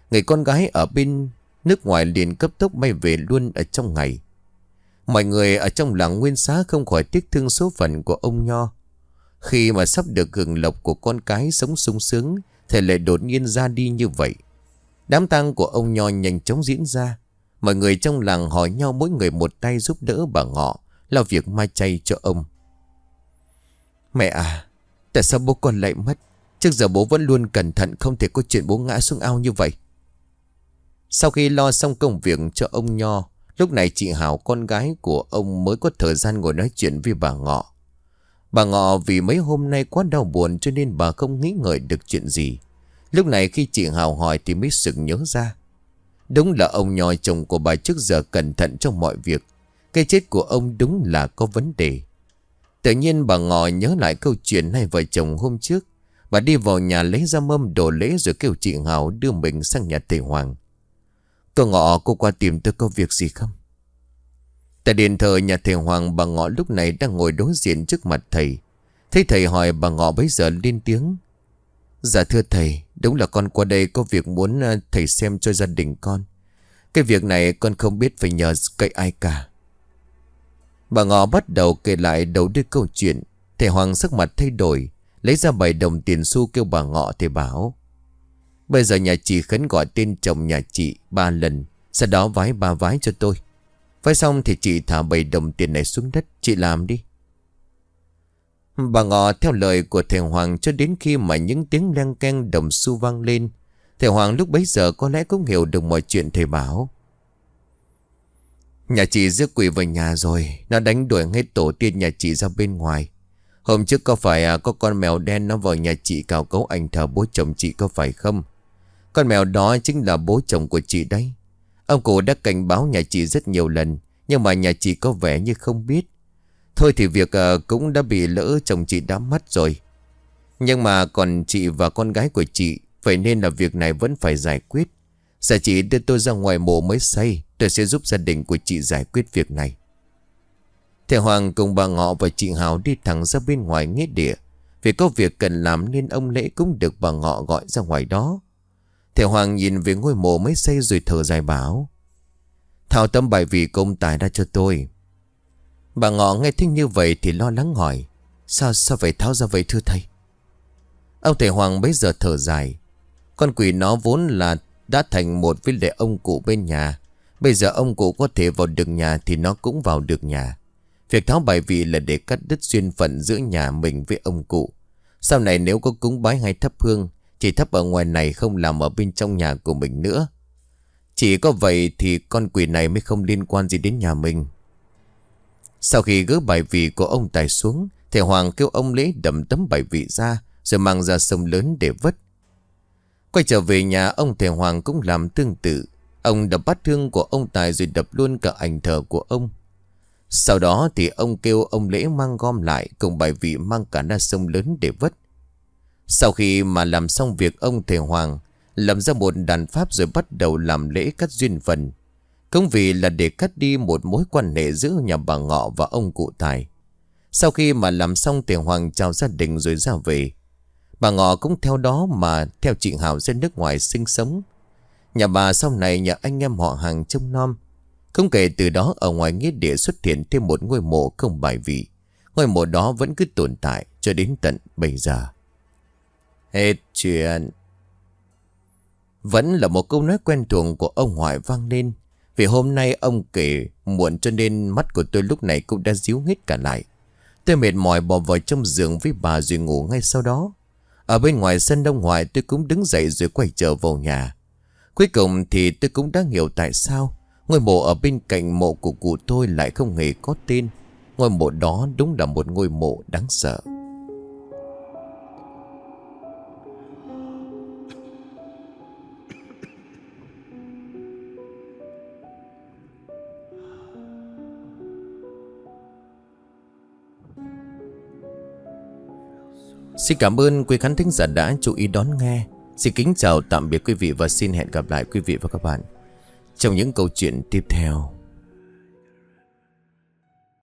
Người con gái ở bên nước ngoài liền cấp tốc bay về luôn ở trong ngày. Mọi người ở trong làng Nguyên Xá không khỏi tiếc thương số phận của ông Nho. Khi mà sắp được hưởng lộc của con cái sống sung sướng thì lại đột nhiên ra đi như vậy. Đám tang của ông Nho nhanh chóng diễn ra. Mọi người trong làng hỏi nhau mỗi người một tay giúp đỡ bà Ngọ lo việc mai chay cho ông. Mẹ à, tại sao bố con lại mất? Trước giờ bố vẫn luôn cẩn thận, không thể có chuyện bố ngã xuống ao như vậy. Sau khi lo xong công việc cho ông Nho, lúc này chị Hảo con gái của ông mới có thời gian ngồi nói chuyện với bà Ngọ. Bà Ngọ vì mấy hôm nay quá đau buồn cho nên bà không nghĩ ngợi được chuyện gì. Lúc này khi chị Hảo hỏi thì mới sực nhớ ra. Đúng là ông Nho chồng của bà trước giờ cẩn thận trong mọi việc. Cái chết của ông đúng là có vấn đề. Tự nhiên bà Ngọ nhớ lại câu chuyện hai vợ chồng hôm trước. Bà đi vào nhà lấy ra mâm đồ lễ rồi kêu chị Hảo đưa mình sang nhà thầy Hoàng. Cô Ngọ, cô qua tìm tôi có việc gì không? Tại đền thờ nhà thầy Hoàng, bà Ngọ lúc này đang ngồi đối diện trước mặt thầy. Thấy thầy hỏi, bà Ngọ bấy giờ lên tiếng. Dạ thưa thầy, đúng là con qua đây có việc muốn thầy xem cho gia đình con. Cái việc này con không biết phải nhờ cậy ai cả. Bà Ngọ bắt đầu kể lại đầu đuôi câu chuyện. Thầy Hoàng sắc mặt thay đổi, lấy ra bảy đồng tiền xu kêu bà Ngọ. Thầy bảo, bây giờ nhà chị khấn gọi tên chồng nhà chị ba lần, sau đó vái ba vái cho tôi. Vái xong thì chị thả bảy đồng tiền này xuống đất, chị làm đi. Bà Ngọ theo lời của thầy Hoàng cho đến khi mà những tiếng leng keng đồng xu vang lên. Thầy Hoàng lúc bấy giờ có lẽ cũng hiểu được mọi chuyện. Thầy bảo, nhà chị rước quỷ vào nhà rồi, nó đánh đuổi hết tổ tiên nhà chị ra bên ngoài. Hôm trước có phải à, có con mèo đen nó vào nhà chị cào cấu ảnh thờ bố chồng chị có phải không? Con mèo đó chính là bố chồng của chị đấy. Ông cụ đã cảnh báo nhà chị rất nhiều lần, nhưng mà nhà chị có vẻ như không biết. Thôi thì việc uh, cũng đã bị lỡ chồng chị đã mất rồi. Nhưng mà còn chị và con gái của chị, vậy nên là việc này vẫn phải giải quyết. Giờ chị đưa tôi ra ngoài mộ mới xây, tôi sẽ giúp gia đình của chị giải quyết việc này. Thầy Hoàng cùng bà Ngọ và chị Hảo đi thẳng ra bên ngoài nghĩa địa. Vì có việc cần làm nên ông Lễ cũng được bà Ngọ gọi ra ngoài đó. Thầy Hoàng nhìn về ngôi mộ mới xây rồi thở dài bảo, thao tấm bài vị của ông Tài ra cho tôi. Bà Ngọ nghe thích như vậy thì lo lắng hỏi, Sao sao phải tháo ra vậy thưa thầy? Ông thầy Hoàng bấy giờ thở dài, con quỷ nó vốn là đã thành một với lệ ông cụ bên nhà. Bây giờ ông cụ có thể vào được nhà thì nó cũng vào được nhà. Việc tháo bài vị là để cắt đứt duyên phận giữa nhà mình với ông cụ. Sau này nếu có cúng bái hay thắp hương, chỉ thắp ở ngoài này, không làm ở bên trong nhà của mình nữa. Chỉ có vậy thì con quỷ này mới không liên quan gì đến nhà mình. Sau khi gỡ bài vị của ông Tài xuống, thầy Hoàng kêu ông Lễ đập tấm bài vị ra rồi mang ra sông lớn để vứt. Quay trở về nhà, ông thầy Hoàng cũng làm tương tự. Ông đập bát hương của ông Tài rồi đập luôn cả ảnh thờ của ông. Sau đó thì ông kêu ông Lễ mang gom lại cùng bài vị mang cả ra sông lớn để vứt. Sau khi mà làm xong việc, ông thầy Hoàng làm ra một đàn pháp rồi bắt đầu làm lễ cắt duyên phận. Công vì là để cắt đi một mối quan hệ giữa nhà bà Ngọ và ông cụ Tài. Sau khi mà làm xong, thầy Hoàng chào gia đình rồi ra về. Bà Ngọ cũng theo đó mà theo chị Hảo ra nước ngoài sinh sống. Nhà bà sau này nhờ anh em họ hàng trông nom. Không kể từ đó ở ngoài nghĩa địa xuất hiện thêm một ngôi mộ không bài vị. Ngôi mộ đó vẫn cứ tồn tại cho đến tận bây giờ. Hết chuyện. Vẫn là một câu nói quen thuộc của ông Hoài vang lên. Vì hôm nay ông kể muộn cho nên mắt của tôi lúc này cũng đã díu hết cả lại. Tôi mệt mỏi bỏ vào trong giường với bà rồi ngủ ngay sau đó. Ở bên ngoài sân ông Hoài tôi cũng đứng dậy rồi quay trở vào nhà. Cuối cùng thì tôi cũng đã hiểu tại sao ngôi mộ ở bên cạnh mộ của cụ tôi lại không hề có tên. Ngôi mộ đó đúng là một ngôi mộ đáng sợ. Xin cảm ơn quý khán thính giả đã chú ý đón nghe. Xin kính chào tạm biệt quý vị và xin hẹn gặp lại quý vị và các bạn trong những câu chuyện tiếp theo.